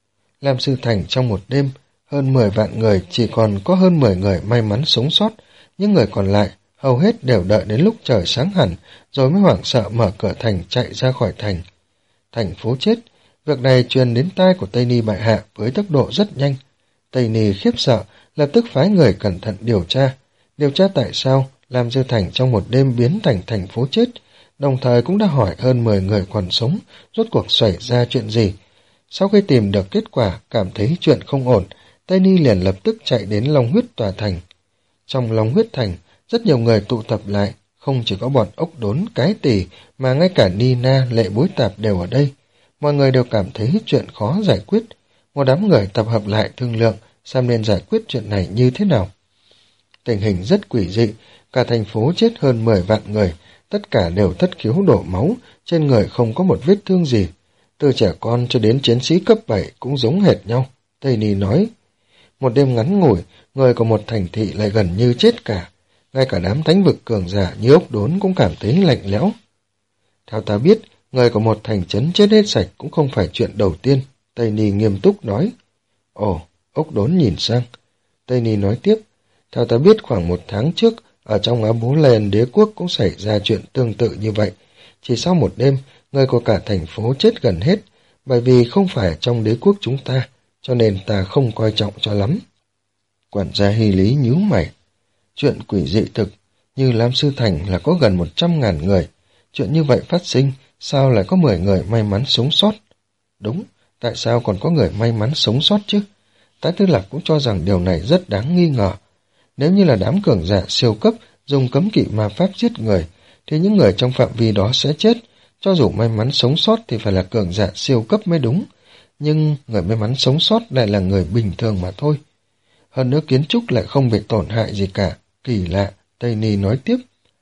Lam Sư Thành trong một đêm, hơn mười vạn người, chỉ còn có hơn mười người may mắn sống sót. Những người còn lại, hầu hết đều đợi đến lúc trời sáng hẳn, rồi mới hoảng sợ mở cửa thành chạy ra khỏi thành. Thành phố chết. Việc này truyền đến tai của Tây Ni bệ hạ với tốc độ rất nhanh. Tây Ni khiếp sợ, lập tức phái người cẩn thận điều tra. Điều tra tại sao Lam Sư Thành trong một đêm biến thành thành phố chết, đồng thời cũng đã hỏi hơn mười người còn sống, rốt cuộc xảy ra chuyện gì. Sau khi tìm được kết quả, cảm thấy chuyện không ổn, Tây Ni liền lập tức chạy đến Long Huyết tòa thành. Trong Long Huyết thành, rất nhiều người tụ tập lại, không chỉ có bọn ốc đốn cái tỳ mà ngay cả Nina, Lệ Bối Tạp đều ở đây. Mọi người đều cảm thấy chuyện khó giải quyết. Một đám người tập hợp lại thương lượng xem nên giải quyết chuyện này như thế nào. Tình hình rất quỷ dị, cả thành phố chết hơn mười vạn người, tất cả đều thất khiếu đổ máu, trên người không có một vết thương gì. Từ trẻ con cho đến chiến sĩ cấp bảy cũng giống hệt nhau, Tây Ni nói. Một đêm ngắn ngủi, người của một thành thị lại gần như chết cả. Ngay cả đám thánh vực cường giả như ốc đốn cũng cảm thấy lạnh lẽo. Theo ta biết, người của một thành trấn chết hết sạch cũng không phải chuyện đầu tiên, Tây Ni nghiêm túc nói. Ồ, ốc đốn nhìn sang. Tây Ni nói tiếp, theo ta biết khoảng một tháng trước, ở trong Á Bố Lên đế quốc cũng xảy ra chuyện tương tự như vậy. Chỉ sau một đêm, người của cả thành phố chết gần hết, bởi vì không phải trong đế quốc chúng ta, cho nên ta không coi trọng cho lắm. Quản gia Hy Lý nhíu mày. Chuyện quỷ dị thực, như Lam Sư Thành là có gần một trăm ngàn người. Chuyện như vậy phát sinh, sao lại có mười người may mắn sống sót? Đúng, tại sao còn có người may mắn sống sót chứ? Tái Tư Lạc cũng cho rằng điều này rất đáng nghi ngờ. Nếu như là đám cường giả siêu cấp dùng cấm kỵ ma pháp giết người, thì những người trong phạm vi đó sẽ chết. Cho dù may mắn sống sót thì phải là cường giả siêu cấp mới đúng. Nhưng người may mắn sống sót lại là người bình thường mà thôi. Hơn nữa kiến trúc lại không bị tổn hại gì cả. Kỳ lạ, Tây Ni nói tiếp.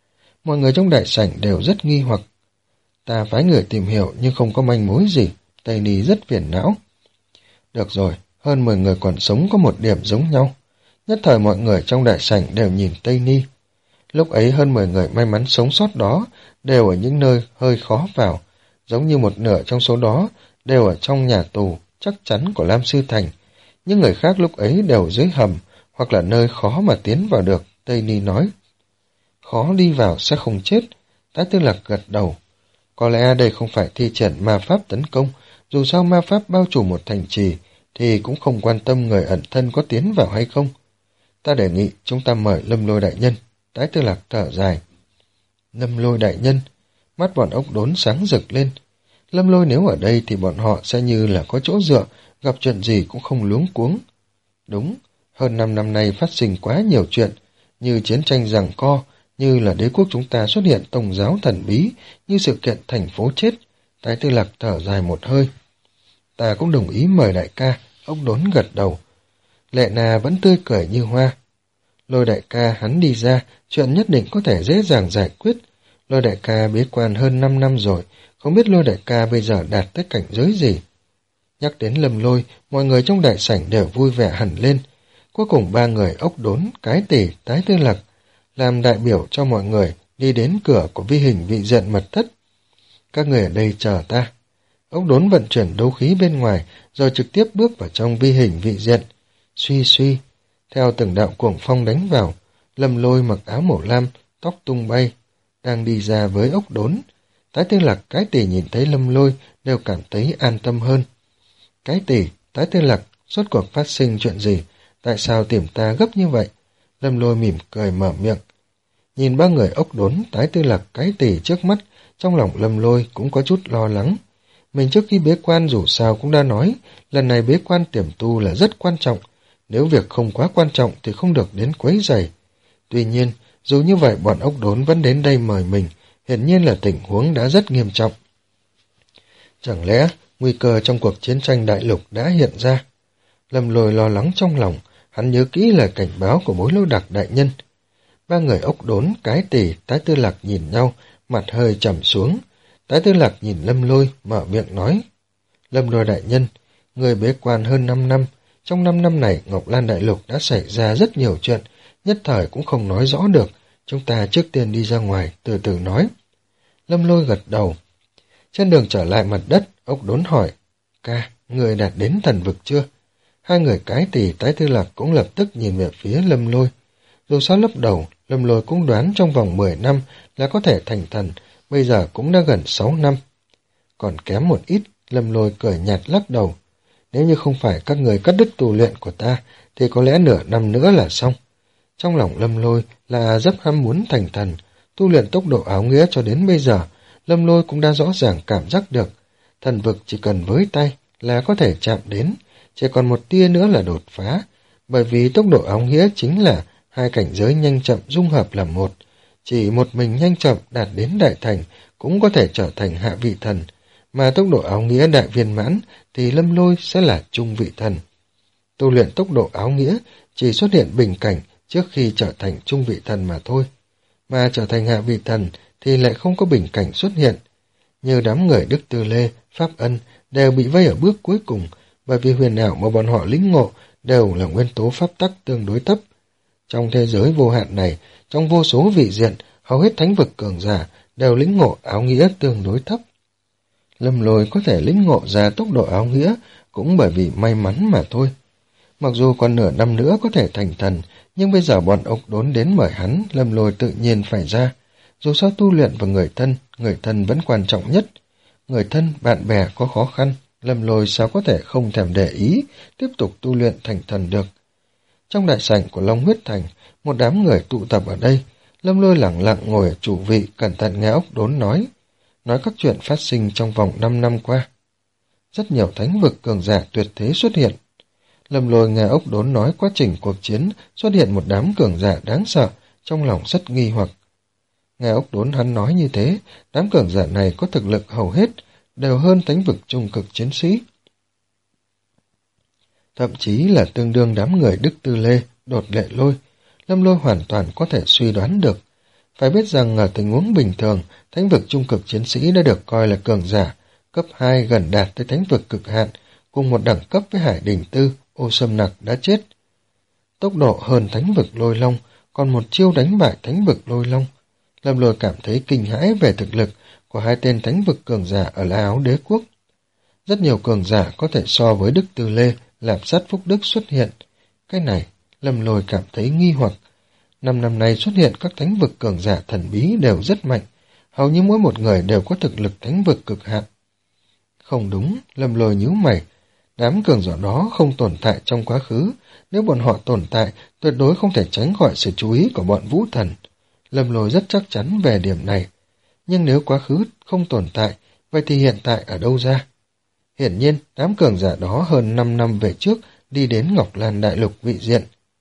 Mọi người trong đại sảnh đều rất nghi hoặc. Ta phái người tìm hiểu nhưng không có manh mối gì. Tây Ni rất phiền não. Được rồi, hơn mười người còn sống có một điểm giống nhau. Nhất thời mọi người trong đại sảnh đều nhìn Tây Ni. Lúc ấy hơn mười người may mắn sống sót đó đều ở những nơi hơi khó vào, giống như một nửa trong số đó đều ở trong nhà tù chắc chắn của Lam Sư Thành. Những người khác lúc ấy đều dưới hầm hoặc là nơi khó mà tiến vào được, Tây Ni nói. Khó đi vào sẽ không chết, Tái Tư Lạc gật đầu. Có lẽ đây không phải thi triển ma pháp tấn công, dù sao ma pháp bao trùm một thành trì thì cũng không quan tâm người ẩn thân có tiến vào hay không. Ta đề nghị chúng ta mời Lâm Lôi đại nhân. Tái Tư Lạc thở dài. Lâm Lôi đại nhân, mắt bọn ốc đốn sáng rực lên. Lâm Lôi nếu ở đây thì bọn họ sẽ như là có chỗ dựa, gặp chuyện gì cũng không luống cuống. Đúng, hơn năm năm nay phát sinh quá nhiều chuyện, như chiến tranh giằng co, như là đế quốc chúng ta xuất hiện tôn giáo thần bí, như sự kiện thành phố chết. Tái Tư Lạc thở dài một hơi. Ta cũng đồng ý mời đại ca, ốc đốn gật đầu. Lệ Na vẫn tươi cười như hoa. Lôi đại ca hắn đi ra, chuyện nhất định có thể dễ dàng giải quyết. Lôi đại ca bế quan hơn năm năm rồi, không biết Lôi đại ca bây giờ đạt tới cảnh giới gì. Nhắc đến Lâm Lôi, mọi người trong đại sảnh đều vui vẻ hẳn lên. Cuối cùng ba người ốc đốn, cái tỉ, Tái Tư Lạc làm đại biểu cho mọi người đi đến cửa của vi hình vị diện mật thất. Các người ở đây chờ ta. Ốc đốn vận chuyển đấu khí bên ngoài, rồi trực tiếp bước vào trong vi hình vị diện. Suy suy, theo từng đạo cuồng phong đánh vào, Lâm Lôi mặc áo màu lam, tóc tung bay, đang đi ra với ốc đốn. Tái Tư Lạc, cái tỉ nhìn thấy Lâm Lôi đều cảm thấy an tâm hơn. Cái tỉ, Tái Tư Lạc, rốt cuộc phát sinh chuyện gì? Tại sao tìm ta gấp như vậy? Lâm Lôi mỉm cười mở miệng. Nhìn ba người ốc đốn, Tái Tư Lạc, cái tỉ trước mắt, trong lòng Lâm Lôi cũng có chút lo lắng. Mình trước khi bế quan dù sao cũng đã nói, lần này bế quan tiềm tu là rất quan trọng. Nếu việc không quá quan trọng thì không được đến quấy rầy. Tuy nhiên, dù như vậy bọn ốc đốn vẫn đến đây mời mình, hiển nhiên là tình huống đã rất nghiêm trọng. Chẳng lẽ nguy cơ trong cuộc chiến tranh đại lục đã hiện ra? Lâm Lôi lo lắng trong lòng, hắn nhớ kỹ lời cảnh báo của Bối Lô Đặc đại nhân. Ba người ốc đốn, Cái Tỳ, Tái Tư Lạc nhìn nhau, mặt hơi trầm xuống. Tái Tư Lạc nhìn Lâm Lôi, mở miệng nói. Lâm Lôi đại nhân, người bế quan hơn năm năm, trong năm năm này Ngọc Lan Đại Lục đã xảy ra rất nhiều chuyện, nhất thời cũng không nói rõ được, chúng ta trước tiên đi ra ngoài, từ từ nói. Lâm Lôi gật đầu. Trên đường trở lại mặt đất, ốc đốn hỏi, ca, người đạt đến thần vực chưa? Hai người Cái Tỳ, Tái Tư Lạc cũng lập tức nhìn về phía Lâm Lôi. Dù sao lúc đầu, Lâm Lôi cũng đoán trong vòng mười năm là có thể thành thần, bây giờ cũng đã gần sáu năm. Còn kém một ít, Lâm Lôi cười nhạt lắc đầu. Nếu như không phải các người cắt đứt tu luyện của ta, thì có lẽ nửa năm nữa là xong. Trong lòng Lâm Lôi là rất ham muốn thành thần, tu luyện tốc độ áo nghĩa cho đến bây giờ, Lâm Lôi cũng đã rõ ràng cảm giác được. Thần vực chỉ cần với tay là có thể chạm đến, chỉ còn một tia nữa là đột phá, bởi vì tốc độ áo nghĩa chính là hai cảnh giới nhanh chậm dung hợp làm một. Chỉ một mình nhanh chậm đạt đến đại thành cũng có thể trở thành hạ vị thần, mà tốc độ áo nghĩa đại viên mãn thì Lâm Lôi sẽ là trung vị thần. Tu luyện tốc độ áo nghĩa chỉ xuất hiện bình cảnh trước khi trở thành trung vị thần mà thôi, mà trở thành hạ vị thần thì lại không có bình cảnh xuất hiện. Như đám người Đức Tư Lê, Pháp Ân đều bị vây ở bước cuối cùng, bởi vì huyền ảo mà bọn họ lĩnh ngộ đều là nguyên tố pháp tắc tương đối thấp. Trong thế giới vô hạn này, trong vô số vị diện, hầu hết thánh vực cường giả đều lĩnh ngộ áo nghĩa tương đối thấp. Lâm Lôi có thể lĩnh ngộ ra tốc độ áo nghĩa cũng bởi vì may mắn mà thôi. Mặc dù còn nửa năm nữa có thể thành thần, nhưng bây giờ bọn ốc đốn đến mời hắn, Lâm Lôi tự nhiên phải ra. Dù sao tu luyện và người thân, người thân vẫn quan trọng nhất. Người thân, bạn bè có khó khăn, Lâm Lôi sao có thể không thèm để ý, tiếp tục tu luyện thành thần được. Trong đại sảnh của Long Huyết Thành, một đám người tụ tập ở đây, Lâm Lôi lẳng lặng ngồi ở chủ vị, cẩn thận nghe ốc đốn nói, nói các chuyện phát sinh trong vòng năm năm qua. Rất nhiều thánh vực cường giả tuyệt thế xuất hiện. Lâm Lôi nghe ốc đốn nói quá trình cuộc chiến xuất hiện một đám cường giả đáng sợ, trong lòng rất nghi hoặc. Nghe ốc đốn hắn nói như thế, đám cường giả này có thực lực hầu hết, đều hơn thánh vực trung cực chiến sĩ. Thậm chí là tương đương đám người Đức Tư Lê, Đột Lệ Lôi, Lâm Lôi hoàn toàn có thể suy đoán được. Phải biết rằng ở tình huống bình thường, thánh vực trung cực chiến sĩ đã được coi là cường giả, cấp hai gần đạt tới thánh vực cực hạn, cùng một đẳng cấp với Hải Đỉnh Tư, Ô Sâm Nặc đã chết. Tốc độ hơn thánh vực Lôi Long, còn một chiêu đánh bại thánh vực Lôi Long. Lâm Lôi cảm thấy kinh hãi về thực lực của hai tên thánh vực cường giả ở La Áo Đế Quốc. Rất nhiều cường giả có thể so với Đức Tư Lê, Lạp Sát Phúc Đức xuất hiện. Cái này, Lâm Lôi cảm thấy nghi hoặc. Năm năm nay xuất hiện các thánh vực cường giả thần bí đều rất mạnh, hầu như mỗi một người đều có thực lực thánh vực cực hạn. Không đúng, Lâm Lôi nhíu mày. Đám cường giả đó không tồn tại trong quá khứ, nếu bọn họ tồn tại, tuyệt đối không thể tránh khỏi sự chú ý của bọn vũ thần. Lâm Lôi rất chắc chắn về điểm này. Nhưng nếu quá khứ không tồn tại, vậy thì hiện tại ở đâu ra? Hiển nhiên, đám cường giả đó hơn năm năm về trước đi đến Ngọc Lan Đại Lục vị diện.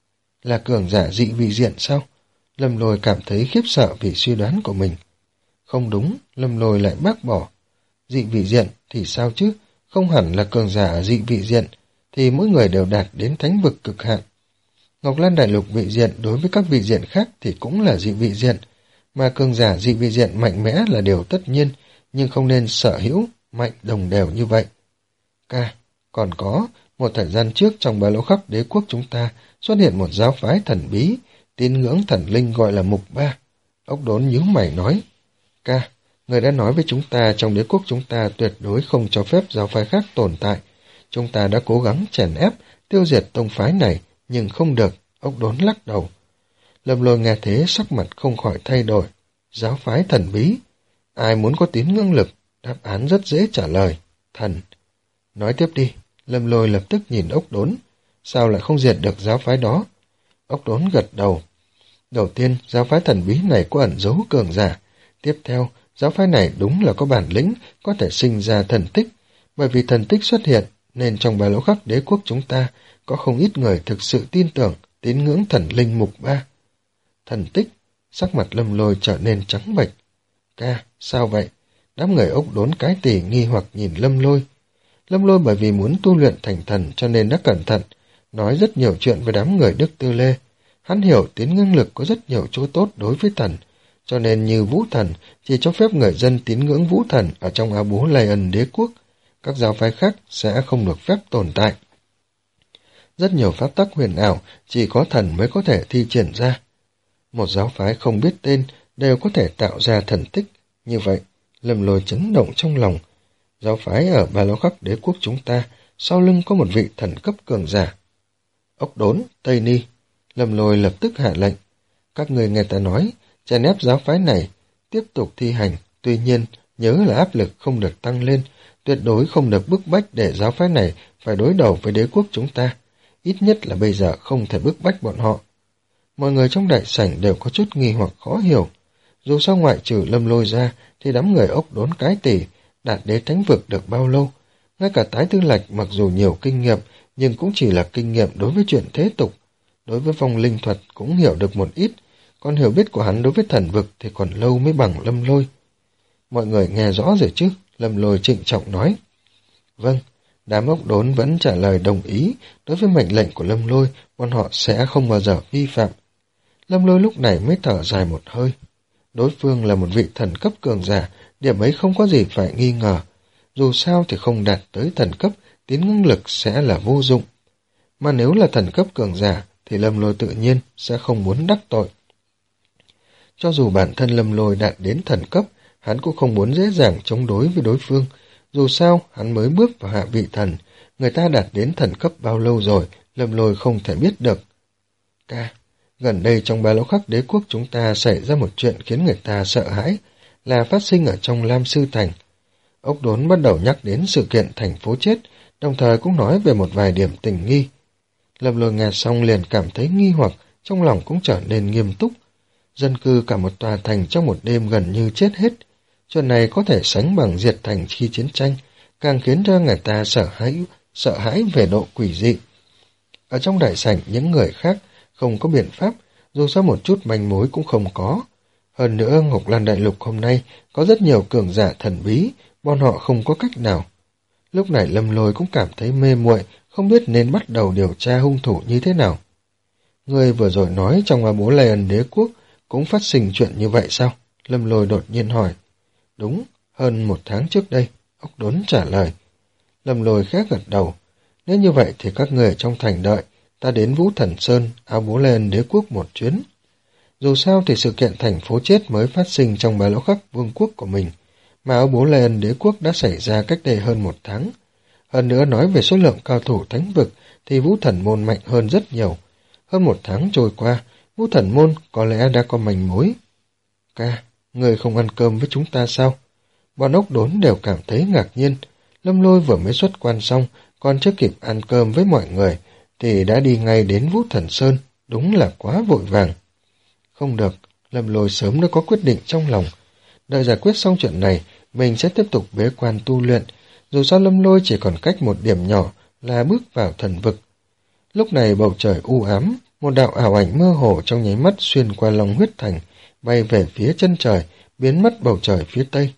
Là cường giả dị vị diện sao? Lâm Lôi cảm thấy khiếp sợ vì suy đoán của mình. Không đúng, Lâm Lôi lại bác bỏ. Dị vị diện thì sao chứ? Không hẳn là cường giả ở dị vị diện, thì mỗi người đều đạt đến thánh vực cực hạn. Ngọc Lan Đại Lục vị diện đối với các vị diện khác thì cũng là dị vị diện, mà cường giả dị vị diện mạnh mẽ là điều tất nhiên, nhưng không nên sở hữu, mạnh đồng đều như vậy. Ca, còn có, một thời gian trước trong Ba Lỗ Khắp Đế Quốc chúng ta xuất hiện một giáo phái thần bí, tín ngưỡng thần linh gọi là Mục Ba. Ốc đốn nhíu mày nói, ca, người đã nói với chúng ta trong đế quốc chúng ta tuyệt đối không cho phép giáo phái khác tồn tại. Chúng ta đã cố gắng chèn ép, tiêu diệt tông phái này, nhưng không được, ốc đốn lắc đầu. Lâm Lôi nghe thế sắc mặt không khỏi thay đổi. Giáo phái thần bí. Ai muốn có tín ngưỡng lực? Đáp án rất dễ trả lời. Thần. Nói tiếp đi. Lâm Lôi lập tức nhìn ốc đốn. Sao lại không diệt được giáo phái đó? Ốc đốn gật đầu. Đầu tiên, giáo phái thần bí này có ẩn giấu cường giả. Tiếp theo, giáo phái này đúng là có bản lĩnh, có thể sinh ra thần tích. Bởi vì thần tích xuất hiện, nên trong Ba Lỗ Khắc Đế Quốc chúng ta có không ít người thực sự tin tưởng, tín ngưỡng thần linh Mục Ba. Thần tích, sắc mặt Lâm Lôi trở nên trắng bệch. Ca, sao vậy? Đám người ốc đốn Cái Tỳ nghi hoặc nhìn Lâm Lôi. Lâm Lôi bởi vì muốn tu luyện thành thần cho nên đã cẩn thận, nói rất nhiều chuyện với đám người Đức Tư Lê. Hắn hiểu tín ngưỡng lực có rất nhiều chỗ tốt đối với thần, cho nên như Vũ Thần chỉ cho phép người dân tín ngưỡng Vũ Thần ở trong áo bố Lion đế quốc, các giáo phái khác sẽ không được phép tồn tại. Rất nhiều pháp tắc huyền ảo chỉ có thần mới có thể thi triển ra. Một giáo phái không biết tên đều có thể tạo ra thần tích. Như vậy, Lâm Lôi chấn động trong lòng. Giáo phái ở Ba Lão Khắc đế quốc chúng ta, sau lưng có một vị thần cấp cường giả. Ốc Đốn, Tây Ni. Lâm Lôi lập tức hạ lệnh. Các người nghe ta nói, chèn ép giáo phái này, tiếp tục thi hành. Tuy nhiên, nhớ là áp lực không được tăng lên, tuyệt đối không được bức bách để giáo phái này phải đối đầu với đế quốc chúng ta. Ít nhất là bây giờ không thể bức bách bọn họ. Mọi người trong đại sảnh đều có chút nghi hoặc khó hiểu. Dù sao ngoại trừ Lâm Lôi ra, thì đám người Ốc Đốn cái tỷ đạt đế thánh vực được bao lâu. Ngay cả Tái Tư Lạch mặc dù nhiều kinh nghiệm, nhưng cũng chỉ là kinh nghiệm đối với chuyện thế tục. Đối với vong linh thuật cũng hiểu được một ít, còn hiểu biết của hắn đối với thần vực thì còn lâu mới bằng Lâm Lôi. Mọi người nghe rõ rồi chứ? Lâm Lôi trịnh trọng nói. Vâng, đám Ốc Đốn vẫn trả lời đồng ý, đối với mệnh lệnh của Lâm Lôi, bọn họ sẽ không bao giờ vi phạm. Lâm Lôi lúc này mới thở dài một hơi. Đối phương là một vị thần cấp cường giả, điểm ấy không có gì phải nghi ngờ. Dù sao thì không đạt tới thần cấp, tín ngưỡng lực sẽ là vô dụng. Mà nếu là thần cấp cường giả, thì Lâm Lôi tự nhiên sẽ không muốn đắc tội. Cho dù bản thân Lâm Lôi đạt đến thần cấp, hắn cũng không muốn dễ dàng chống đối với đối phương. Dù sao, hắn mới bước vào hạ vị thần, người ta đạt đến thần cấp bao lâu rồi, Lâm Lôi không thể biết được. Ca, gần đây trong Ba Lão Khắc đế quốc chúng ta xảy ra một chuyện khiến người ta sợ hãi, là phát sinh ở trong Lam Sư Thành. Ốc Đốn bắt đầu nhắc đến sự kiện thành phố chết, đồng thời cũng nói về một vài điểm tình nghi. Lâm Lôi nghe xong liền cảm thấy nghi hoặc, trong lòng cũng trở nên nghiêm túc. Dân cư cả một tòa thành trong một đêm gần như chết hết. Chuyện này có thể sánh bằng diệt thành khi chiến tranh, càng khiến cho người ta sợ hãi, sợ hãi về độ quỷ dị. Ở trong đại sảnh những người khác không có biện pháp, dù sao một chút manh mối cũng không có. Hơn nữa Ngọc Lan Đại Lục hôm nay có rất nhiều cường giả thần bí, bọn họ không có cách nào. Lúc này Lâm Lôi cũng cảm thấy mê muội, không biết nên bắt đầu điều tra hung thủ như thế nào. Người vừa rồi nói trong A Bố Lion đế quốc cũng phát sinh chuyện như vậy sao? Lâm Lôi đột nhiên hỏi. Đúng, hơn một tháng trước đây, Ốc Đốn trả lời. Lâm Lôi khẽ gật đầu. Nếu như vậy thì các người trong thành đợi, ta đến Vũ Thần Sơn, A Bố Lion đế quốc một chuyến. Dù sao thì sự kiện thành phố chết mới phát sinh trong Ba Lão Khắc vương quốc của mình, mà A Bố Lion đế quốc đã xảy ra cách đây hơn một tháng. Hơn nữa nói về số lượng cao thủ thánh vực thì Vũ Thần Môn mạnh hơn rất nhiều. Hơn một tháng trôi qua, Vũ Thần Môn có lẽ đã có manh mối. Ca, người không ăn cơm với chúng ta sao? Bọn Ốc Đốn đều cảm thấy ngạc nhiên. Lâm Lôi vừa mới xuất quan xong, còn chưa kịp ăn cơm với mọi người, thì đã đi ngay đến Vũ Thần Sơn, đúng là quá vội vàng. Không được, Lâm Lôi sớm đã có quyết định trong lòng. Đợi giải quyết xong chuyện này, mình sẽ tiếp tục bế quan tu luyện. Dù sao Lâm Lôi chỉ còn cách một điểm nhỏ là bước vào thần vực. Lúc này bầu trời u ám, một đạo ảo ảnh mơ hồ trong nháy mắt xuyên qua Long Huyết Thành, bay về phía chân trời, biến mất bầu trời phía tây.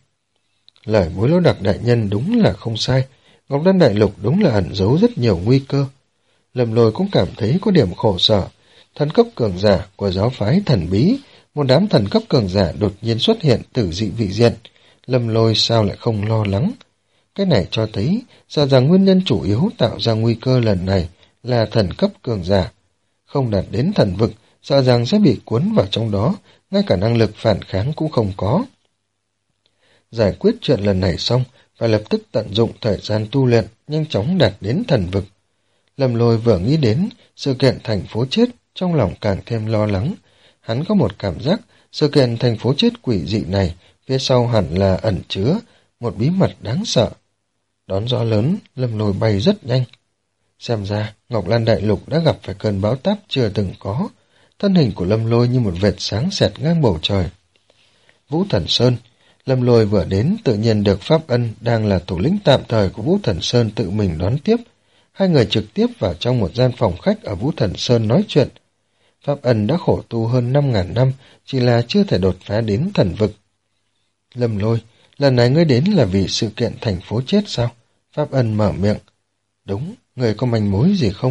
Lời Bối Lỗ Đặc đại nhân đúng là không sai, Ngọc Đan Đại Lục đúng là ẩn giấu rất nhiều nguy cơ. Lâm Lôi cũng cảm thấy có điểm khổ sở. Thần cấp cường giả của giáo phái thần bí, một đám thần cấp cường giả đột nhiên xuất hiện từ dị vị diện. Lâm Lôi sao lại không lo lắng? Cái này cho thấy, sợ rằng nguyên nhân chủ yếu tạo ra nguy cơ lần này là thần cấp cường giả. Không đạt đến thần vực, sợ rằng sẽ bị cuốn vào trong đó, ngay cả năng lực phản kháng cũng không có. Giải quyết chuyện lần này xong, phải lập tức tận dụng thời gian tu luyện, nhanh chóng đạt đến thần vực. Lâm Lôi vừa nghĩ đến sự kiện thành phố chết, trong lòng càng thêm lo lắng. Hắn có một cảm giác, sự kiện thành phố chết quỷ dị này, phía sau hẳn là ẩn chứa một bí mật đáng sợ. Đón gió lớn, Lâm Lôi bay rất nhanh. Xem ra, Ngọc Lan Đại Lục đã gặp phải cơn bão táp chưa từng có. Thân hình của Lâm Lôi như một vệt sáng xẹt ngang bầu trời. Vũ Thần Sơn, Lâm Lôi vừa đến tự nhiên được Pháp Ân đang là thủ lĩnh tạm thời của Vũ Thần Sơn tự mình đón tiếp. Hai người trực tiếp vào trong một gian phòng khách ở Vũ Thần Sơn nói chuyện. Pháp Ân đã khổ tu hơn năm ngàn năm, chỉ là chưa thể đột phá đến thần vực. Lâm Lôi, lần này ngươi đến là vì sự kiện thành phố chết sao? Pháp Ân mở miệng. Đúng, người có manh mối gì không?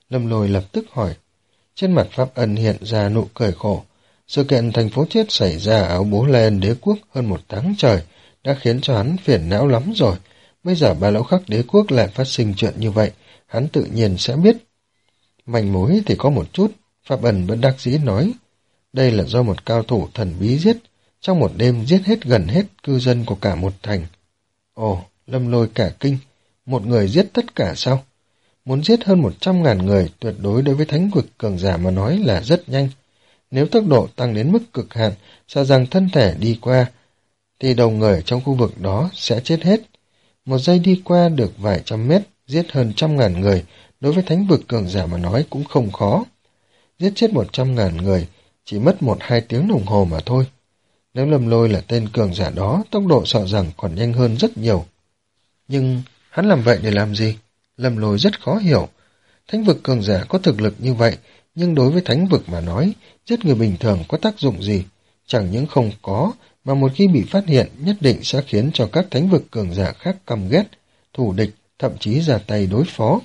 Lâm Lôi lập tức hỏi. Trên mặt Pháp Ân hiện ra nụ cười khổ. Sự kiện thành phố chết xảy ra ở Áo Bố Lai Ân Đế Quốc hơn một tháng trời đã khiến cho hắn phiền não lắm rồi. Bây giờ Ba Lão Khắc Đế Quốc lại phát sinh chuyện như vậy, hắn tự nhiên sẽ biết. Manh mối thì có một chút, Pháp Ân bất đắc dĩ nói. Đây là do một cao thủ thần bí giết, trong một đêm giết hết gần hết cư dân của cả một thành. Ồ, Lâm Lôi cả kinh, một người giết tất cả sao? Muốn giết hơn một trăm ngàn người tuyệt đối đối với thánh vực cường giả mà nói là rất nhanh. Nếu tốc độ tăng đến mức cực hạn, sợ rằng thân thể đi qua, thì đầu người trong khu vực đó sẽ chết hết. Một giây đi qua được vài trăm mét, giết hơn trăm ngàn người, đối với thánh vực cường giả mà nói cũng không khó. Giết chết một trăm ngàn người, chỉ mất một hai tiếng đồng hồ mà thôi. Nếu Lâm Lôi là tên cường giả đó, tốc độ sợ rằng còn nhanh hơn rất nhiều. Nhưng hắn làm vậy để làm gì? Lâm Lôi rất khó hiểu. Thánh vực cường giả có thực lực như vậy, nhưng đối với thánh vực mà nói, giết người bình thường có tác dụng gì? Chẳng những không có, mà một khi bị phát hiện nhất định sẽ khiến cho các thánh vực cường giả khác căm ghét, thù địch, thậm chí ra tay đối phó.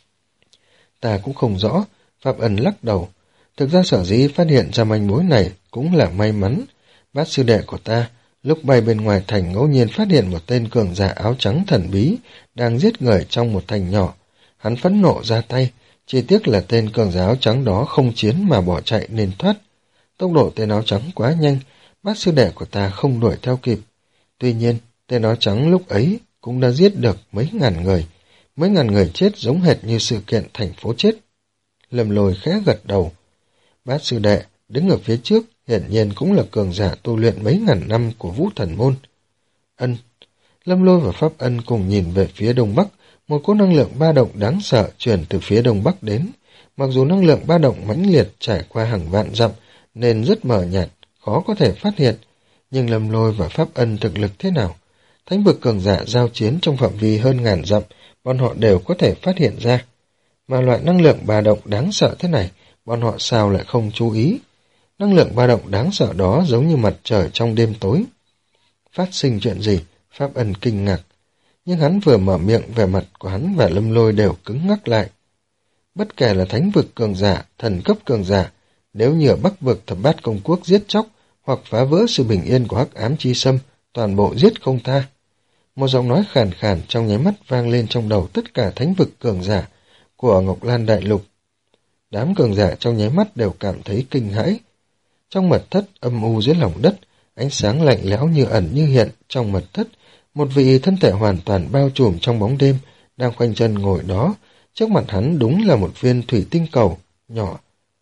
Ta cũng không rõ, Pháp Ân lắc đầu. Thực ra sở dĩ phát hiện ra manh mối này cũng là may mắn. Bát sư đệ của ta, lúc bay bên ngoài thành ngẫu nhiên phát hiện một tên cường giả áo trắng thần bí đang giết người trong một thành nhỏ. Hắn phẫn nộ ra tay, chỉ tiếc là tên cường giả áo trắng đó không chiến mà bỏ chạy nên thoát. Tốc độ tên áo trắng quá nhanh, bát sư đệ của ta không đuổi theo kịp. Tuy nhiên, tên áo trắng lúc ấy cũng đã giết được mấy ngàn người. Mấy ngàn người chết giống hệt như sự kiện thành phố chết. Lâm Lôi khẽ gật đầu. Bát sư đệ đứng ở phía trước hiển nhiên cũng là cường giả tu luyện mấy ngàn năm của Vũ Thần Môn. Ân. Lâm Lôi và Pháp Ân cùng nhìn về phía đông bắc, một cỗ năng lượng ba động đáng sợ truyền từ phía đông bắc đến. Mặc dù năng lượng ba động mãnh liệt trải qua hàng vạn dặm nên rất mờ nhạt, khó có thể phát hiện. Nhưng Lâm Lôi và Pháp Ân thực lực thế nào? Thánh vực cường giả giao chiến trong phạm vi hơn ngàn dặm, bọn họ đều có thể phát hiện ra. Mà loại năng lượng ba động đáng sợ thế này, bọn họ sao lại không chú ý? Năng lượng ba động đáng sợ đó giống như mặt trời trong đêm tối. Phát sinh chuyện gì? Pháp Ân kinh ngạc. Nhưng hắn vừa mở miệng, vẻ mặt của hắn và Lâm Lôi đều cứng ngắc lại. Bất kể là thánh vực cường giả, thần cấp cường giả, nếu như ở Bắc vực Thập Bát Công Quốc giết chóc hoặc phá vỡ sự bình yên của Hắc Ám Chi Sâm, toàn bộ giết không tha. Một giọng nói khàn khàn trong nháy mắt vang lên trong đầu tất cả thánh vực cường giả của Ngọc Lan Đại Lục. Đám cường giả trong nháy mắt đều cảm thấy kinh hãi. Trong mật thất âm u dưới lòng đất, ánh sáng lạnh lẽo như ẩn như hiện trong mật thất, một vị thân thể hoàn toàn bao trùm trong bóng đêm đang khoanh chân ngồi đó. Trước mặt hắn đúng là một viên thủy tinh cầu nhỏ,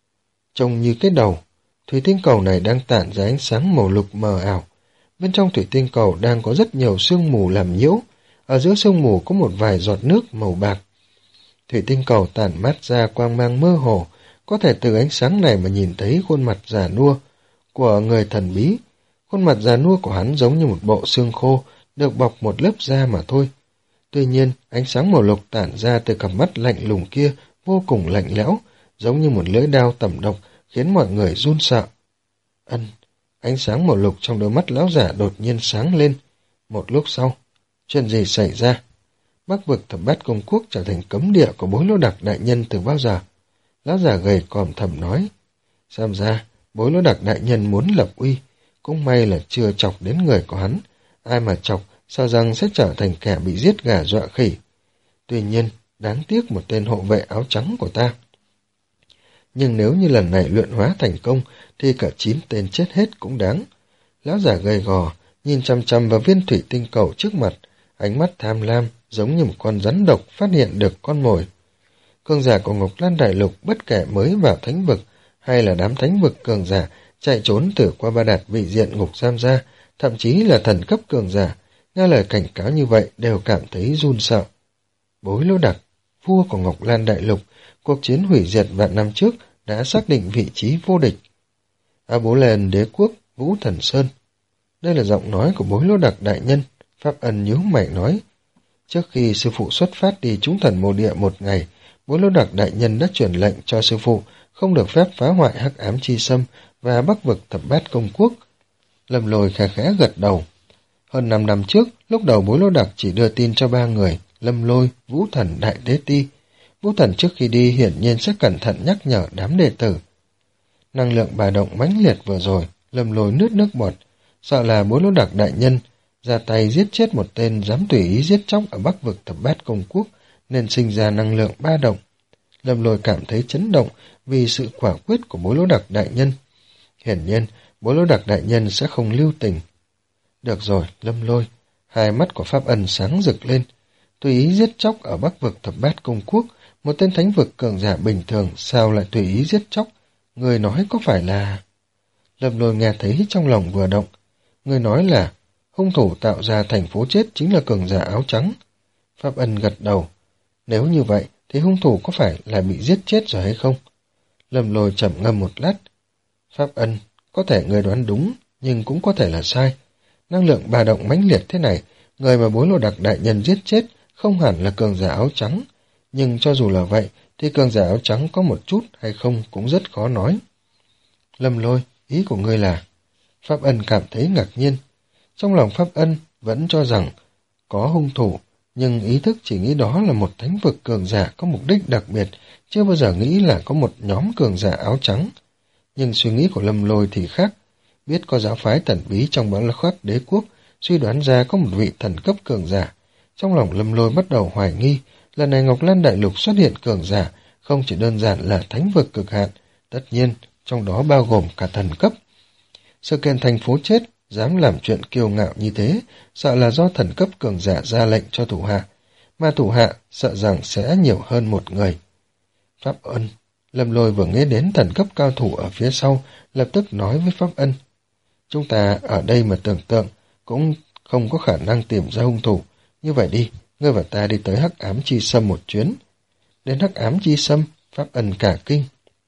trông như cái đầu. Thủy tinh cầu này đang tản ra ánh sáng màu lục mờ ảo. Bên trong thủy tinh cầu đang có rất nhiều sương mù làm nhiễu. Ở giữa sương mù có một vài giọt nước màu bạc. Thủy tinh cầu tản mát ra quang mang mơ hồ, có thể từ ánh sáng này mà nhìn thấy khuôn mặt già nua của người thần bí. Khuôn mặt già nua của hắn giống như một bộ xương khô được bọc một lớp da mà thôi. Tuy nhiên, ánh sáng màu lục tản ra từ cặp mắt lạnh lùng kia vô cùng lạnh lẽo, giống như một lưỡi đao tẩm độc, khiến mọi người run sợ. Ân, ánh sáng màu lục trong đôi mắt lão giả đột nhiên sáng lên. Một lúc sau, chuyện gì xảy ra? Bắc vực Thập Bát Công Quốc trở thành cấm địa của Bối Lô Đặc đại nhân từ bao giờ? Lão giả gầy còm thầm nói. Xem ra, Bối Lô Đặc đại nhân muốn lập uy, cũng may là chưa chọc đến người của hắn. Ai mà chọc, sao rằng sẽ trở thành kẻ bị giết gà dọa khỉ. Tuy nhiên, đáng tiếc một tên hộ vệ áo trắng của ta. Nhưng nếu như lần này luyện hóa thành công, thì cả chín tên chết hết cũng đáng. Lão giả gầy gò, nhìn chăm chăm vào viên thủy tinh cầu trước mặt, ánh mắt tham lam, giống như một con rắn độc phát hiện được con mồi. Cường giả của Ngọc Lan Đại Lục bất kể mới vào thánh vực, hay là đám thánh vực cường giả, chạy trốn từ qua ba đạt vị diện ngục giam ra, thậm chí là thần cấp cường giả, nghe lời cảnh cáo như vậy đều cảm thấy run sợ. Bối Lô Đặc, vua của Ngọc Lan Đại Lục, cuộc chiến hủy diệt vạn năm trước đã xác định vị trí vô địch. A Bố Lai Ân Đế Quốc, Vũ Thần Sơn. Đây là giọng nói của Bối Lô Đặc đại nhân. Pháp Ân nhíu mày nói. Trước khi sư phụ xuất phát đi Chúng Thần Mộ Địa một ngày, Bối Lô Đặc đại nhân đã truyền lệnh cho sư phụ không được phép phá hoại Hắc Ám Chi Sâm và Bắc vực Thập Bát Công Quốc. Lâm Lôi khẽ khẽ gật đầu. Hơn năm năm trước, lúc đầu Bối Lô Đặc chỉ đưa tin cho ba người, Lâm Lôi, Vũ Thần Đại Đế Ti. Vũ Thần trước khi đi hiển nhiên sẽ cẩn thận nhắc nhở đám đệ tử. Năng lượng bà động mãnh liệt vừa rồi, Lâm Lôi nuốt nước bọt, sợ là Bố Lỗ Đặc đại nhân ra tay giết chết một tên dám tùy ý giết chóc ở Bắc vực Thập Bát Công Quốc, nên sinh ra năng lượng ba động. Lâm Lôi cảm thấy chấn động vì sự quả quyết của Bố Lỗ Đặc đại nhân. Hiển nhiên, Bố Lỗ Đặc đại nhân sẽ không lưu tình. Được rồi, Lâm Lôi, hai mắt của Pháp Ân sáng rực lên. Tùy ý giết chóc ở Bắc vực Thập Bát Công Quốc, một tên thánh vực cường giả bình thường sao lại tùy ý giết chóc? Người nói có phải là... Lâm Lôi nghe thấy trong lòng vừa động. Người nói là hung thủ tạo ra thành phố chết chính là cường giả áo trắng. Pháp Ân gật đầu. Nếu như vậy thì hung thủ có phải là bị giết chết rồi hay không? Lâm Lôi trầm ngâm một lát. Pháp Ân, có thể người đoán đúng, nhưng cũng có thể là sai. Năng lượng bà động mãnh liệt thế này, người mà Bối Lô Đặc đại nhân giết chết không hẳn là cường giả áo trắng. Nhưng cho dù là vậy, thì cường giả áo trắng có một chút hay không cũng rất khó nói. Lâm Lôi, ý của ngươi là... Pháp Ân cảm thấy ngạc nhiên. Trong lòng Pháp Ân vẫn cho rằng có hung thủ, nhưng ý thức chỉ nghĩ đó là một thánh vực cường giả có mục đích đặc biệt, chưa bao giờ nghĩ là có một nhóm cường giả áo trắng. Nhưng suy nghĩ của Lâm Lôi thì khác. Biết có giáo phái thần bí trong Bão Khắc Đế Quốc, suy đoán ra có một vị thần cấp cường giả. Trong lòng Lâm Lôi bắt đầu hoài nghi, lần này Ngọc Lan Đại Lục xuất hiện cường giả, không chỉ đơn giản là thánh vực cực hạn, tất nhiên trong đó bao gồm cả thần cấp. Sự kiện thành phố chết, dám làm chuyện kiêu ngạo như thế, sợ là do thần cấp cường giả ra lệnh cho thủ hạ, mà thủ hạ sợ rằng sẽ nhiều hơn một người. Pháp Ân, Lâm Lôi vừa nghe đến thần cấp cao thủ ở phía sau, lập tức nói với Pháp Ân. Chúng ta ở đây mà tưởng tượng, cũng không có khả năng tìm ra hung thủ. Như vậy đi, ngươi và ta đi tới Hắc Ám Chi Sâm một chuyến. Đến Hắc Ám Chi Sâm, Pháp Ân cả kinh.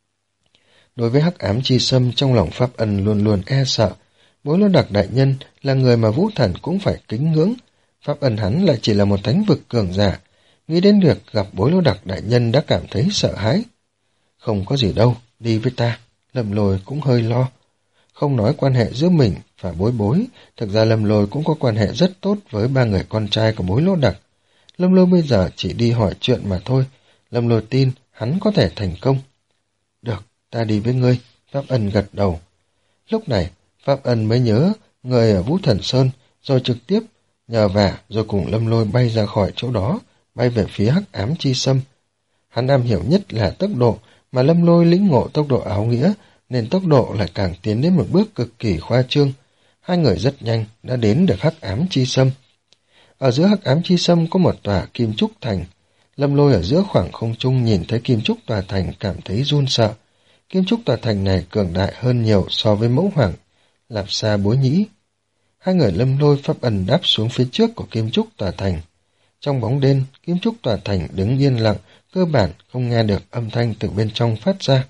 Đối với Hắc Ám Chi Sâm, trong lòng Pháp Ân luôn luôn e sợ. Bối Lô Đặc đại nhân là người mà Vũ Thần cũng phải kính ngưỡng. Pháp Ân hắn lại chỉ là một thánh vực cường giả. Nghĩ đến việc gặp Bối Lô Đặc đại nhân đã cảm thấy sợ hãi. Không có gì đâu, đi với ta. Lâm Lôi cũng hơi lo. Không nói quan hệ giữa mình và Bối Bối, thực ra Lâm Lôi cũng có quan hệ rất tốt với ba người con trai của Bối Lô Đặc. Lâm Lôi bây giờ chỉ đi hỏi chuyện mà thôi. Lâm Lôi tin hắn có thể thành công. Được, ta đi với ngươi. Pháp Ân gật đầu. Lúc này, Pháp Ân mới nhớ người ở Vũ Thần Sơn, rồi trực tiếp nhờ vả rồi cùng Lâm Lôi bay ra khỏi chỗ đó, bay về phía Hắc Ám Chi Sâm. Hắn am hiểu nhất là tốc độ, mà Lâm Lôi lĩnh ngộ tốc độ áo nghĩa, nên tốc độ lại càng tiến đến một bước cực kỳ khoa trương. Hai người rất nhanh đã đến được Hắc Ám Chi Sâm. Ở giữa Hắc Ám Chi Sâm có một tòa Kim Trúc Thành. Lâm Lôi ở giữa khoảng không trung nhìn thấy Kim Trúc tòa thành cảm thấy run sợ. Kim Trúc tòa thành này cường đại hơn nhiều so với mẫu hoàng Lạp Sa Bối Nhĩ. Hai người Lâm Lôi Pháp Ân đáp xuống phía trước của Kim Trúc tòa thành. Trong bóng đêm, Kim Trúc tòa thành đứng yên lặng, cơ bản không nghe được âm thanh từ bên trong phát ra.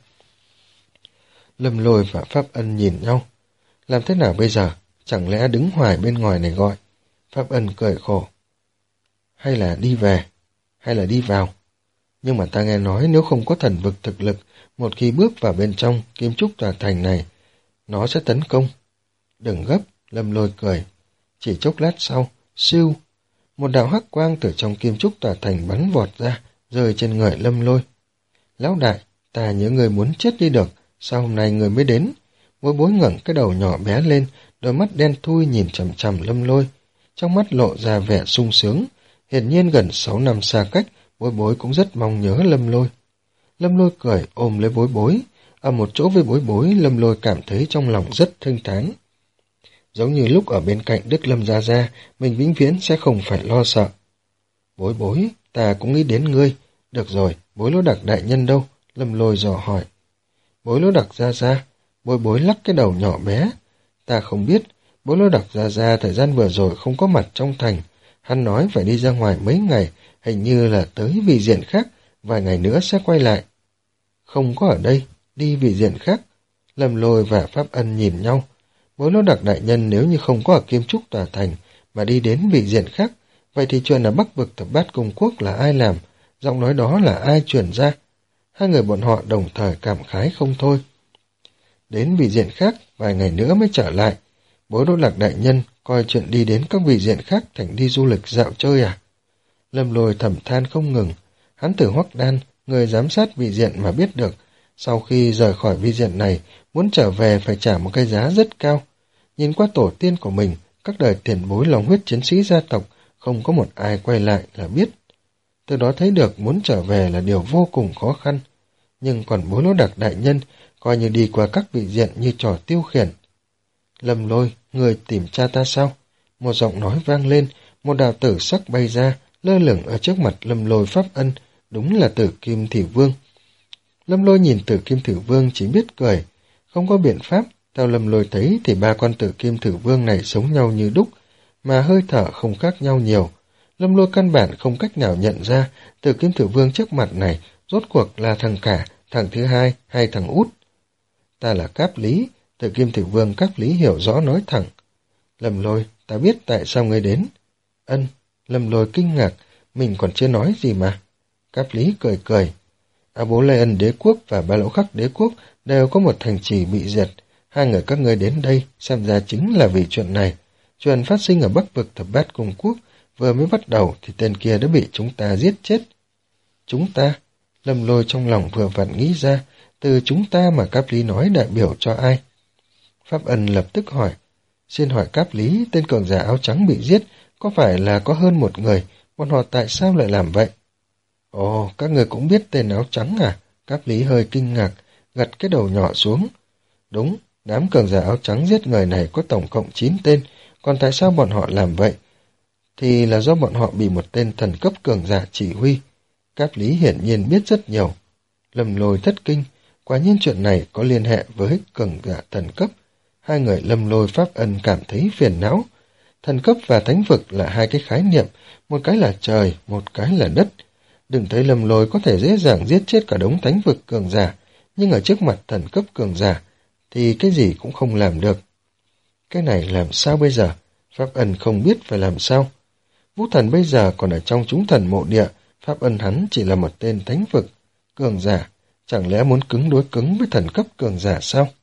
Lâm Lôi và Pháp Ân nhìn nhau. Làm thế nào bây giờ? Chẳng lẽ đứng hoài bên ngoài này gọi? Pháp Ân cười khổ. Hay là đi về? Hay là đi vào? Nhưng mà ta nghe nói nếu không có thần vực thực lực, một khi bước vào bên trong Kim Trúc tòa thành này, nó sẽ tấn công. Đừng gấp, Lâm Lôi cười. Chỉ chốc lát sau, siêu, một đạo hắc quang từ trong Kim Trúc tòa thành bắn vọt ra, rơi trên người Lâm Lôi. Lão đại, ta nhớ người muốn chết đi được, sao hôm nay người mới đến? Bối Bối ngẩng cái đầu nhỏ bé lên, đôi mắt đen thui nhìn chằm chằm Lâm Lôi, trong mắt lộ ra vẻ sung sướng. Hiển nhiên gần sáu năm xa cách, Bối Bối cũng rất mong nhớ Lâm Lôi. Lâm Lôi cười ôm lấy Bối Bối. Ở một chỗ với Bối Bối, Lâm Lôi cảm thấy trong lòng rất thênh thang. Giống như lúc ở bên cạnh Đức Lâm Gia Gia, mình vĩnh viễn sẽ không phải lo sợ. Bối Bối, ta cũng nghĩ đến ngươi. Được rồi, Bối Lô Đặc đại nhân đâu? Lâm Lôi dò hỏi. Bối Lô Đặc Gia Gia. Bối Bối lắc cái đầu nhỏ bé. Ta không biết, Bối Lô Đặc Gia Gia thời gian vừa rồi không có mặt trong thành. Hắn nói phải đi ra ngoài mấy ngày, hình như là tới vị diện khác, vài ngày nữa sẽ quay lại. Không có ở đây, đi vị diện khác. Lâm Lôi và Pháp Ân nhìn nhau. Bối Lô Đặc đại nhân nếu như không có ở Kim Trúc tòa thành, mà đi đến vị diện khác, vậy thì chuyện ở Bắc vực Thập Bát Công Quốc là ai làm? Giọng nói đó là ai truyền ra? Hai người bọn họ đồng thời cảm khái không thôi. Đến vị diện khác, vài ngày nữa mới trở lại. Bối Lô Đặc đại nhân coi chuyện đi đến các vị diện khác thành đi du lịch dạo chơi à? Lâm Lôi thầm than không ngừng. Hắn từ Hoắc Đan người giám sát vị diện mà biết được, sau khi rời khỏi vị diện này, muốn trở về phải trả một cái giá rất cao. Nhìn qua tổ tiên của mình, các đời tiền bối lòng huyết chiến sĩ gia tộc, không có một ai quay lại là biết. Từ đó thấy được muốn trở về là điều vô cùng khó khăn. Nhưng còn bố Lỗ Đặc đại nhân, coi như đi qua các vị diện như trò tiêu khiển. Lâm Lôi, người tìm cha ta sao? Một giọng nói vang lên, một đạo tử sắc bay ra, lơ lửng ở trước mặt Lâm Lôi Pháp Ân, đúng là Tử Kim Thủy Vương. Lâm Lôi nhìn Tử Kim Thủy Vương chỉ biết cười, không có biện pháp, theo Lâm Lôi thấy thì ba con Tử Kim Thủy Vương này sống nhau như đúc, mà hơi thở không khác nhau nhiều. Lâm Lôi căn bản không cách nào nhận ra Tử Kim Thủy Vương trước mặt này rốt cuộc là thằng cả, thằng thứ hai hay thằng út. Ta là Cáp Lý, Tử Kim Thủy Vương Cáp Lý hiểu rõ nói thẳng. Lâm Lôi, ta biết tại sao ngươi đến. Ân, Lâm Lôi kinh ngạc, mình còn chưa nói gì mà. Cáp Lý cười cười. A Bố Lê Ân đế quốc và Ba Lỗ Khắc đế quốc đều có một thành trì bị diệt. Hai người các ngươi đến đây xem ra chính là vì chuyện này. Chuyện phát sinh ở Bắc vực Thập Bát Cung Quốc vừa mới bắt đầu thì tên kia đã bị chúng ta giết chết. Chúng ta? Lâm Lôi trong lòng vừa vặn nghĩ ra, từ chúng ta mà Cáp Lý nói đại biểu cho ai? Pháp Ân lập tức hỏi. Xin hỏi Cáp Lý, tên cường giả áo trắng bị giết, có phải là có hơn một người, bọn họ tại sao lại làm vậy? Ồ, các người cũng biết tên áo trắng à? Cáp Lý hơi kinh ngạc, gật cái đầu nhỏ xuống. Đúng, đám cường giả áo trắng giết người này có tổng cộng chín tên, còn tại sao bọn họ làm vậy? Thì là do bọn họ bị một tên thần cấp cường giả chỉ huy. Cáp Lý hiển nhiên biết rất nhiều. Lâm Lôi thất kinh, quả nhiên chuyện này có liên hệ với cường giả thần cấp. Hai người Lâm Lôi Pháp Ân cảm thấy phiền não. Thần cấp và thánh vực là hai cái khái niệm, một cái là trời, một cái là đất. Đừng thấy Lâm Lôi có thể dễ dàng giết chết cả đống thánh vực cường giả, nhưng ở trước mặt thần cấp cường giả thì cái gì cũng không làm được. Cái này làm sao bây giờ? Pháp Ân không biết phải làm sao. Vũ Thần bây giờ còn ở trong chúng thần mộ địa, Pháp Ân hắn chỉ là một tên thánh vực cường giả, chẳng lẽ muốn cứng đối cứng với thần cấp cường giả sao?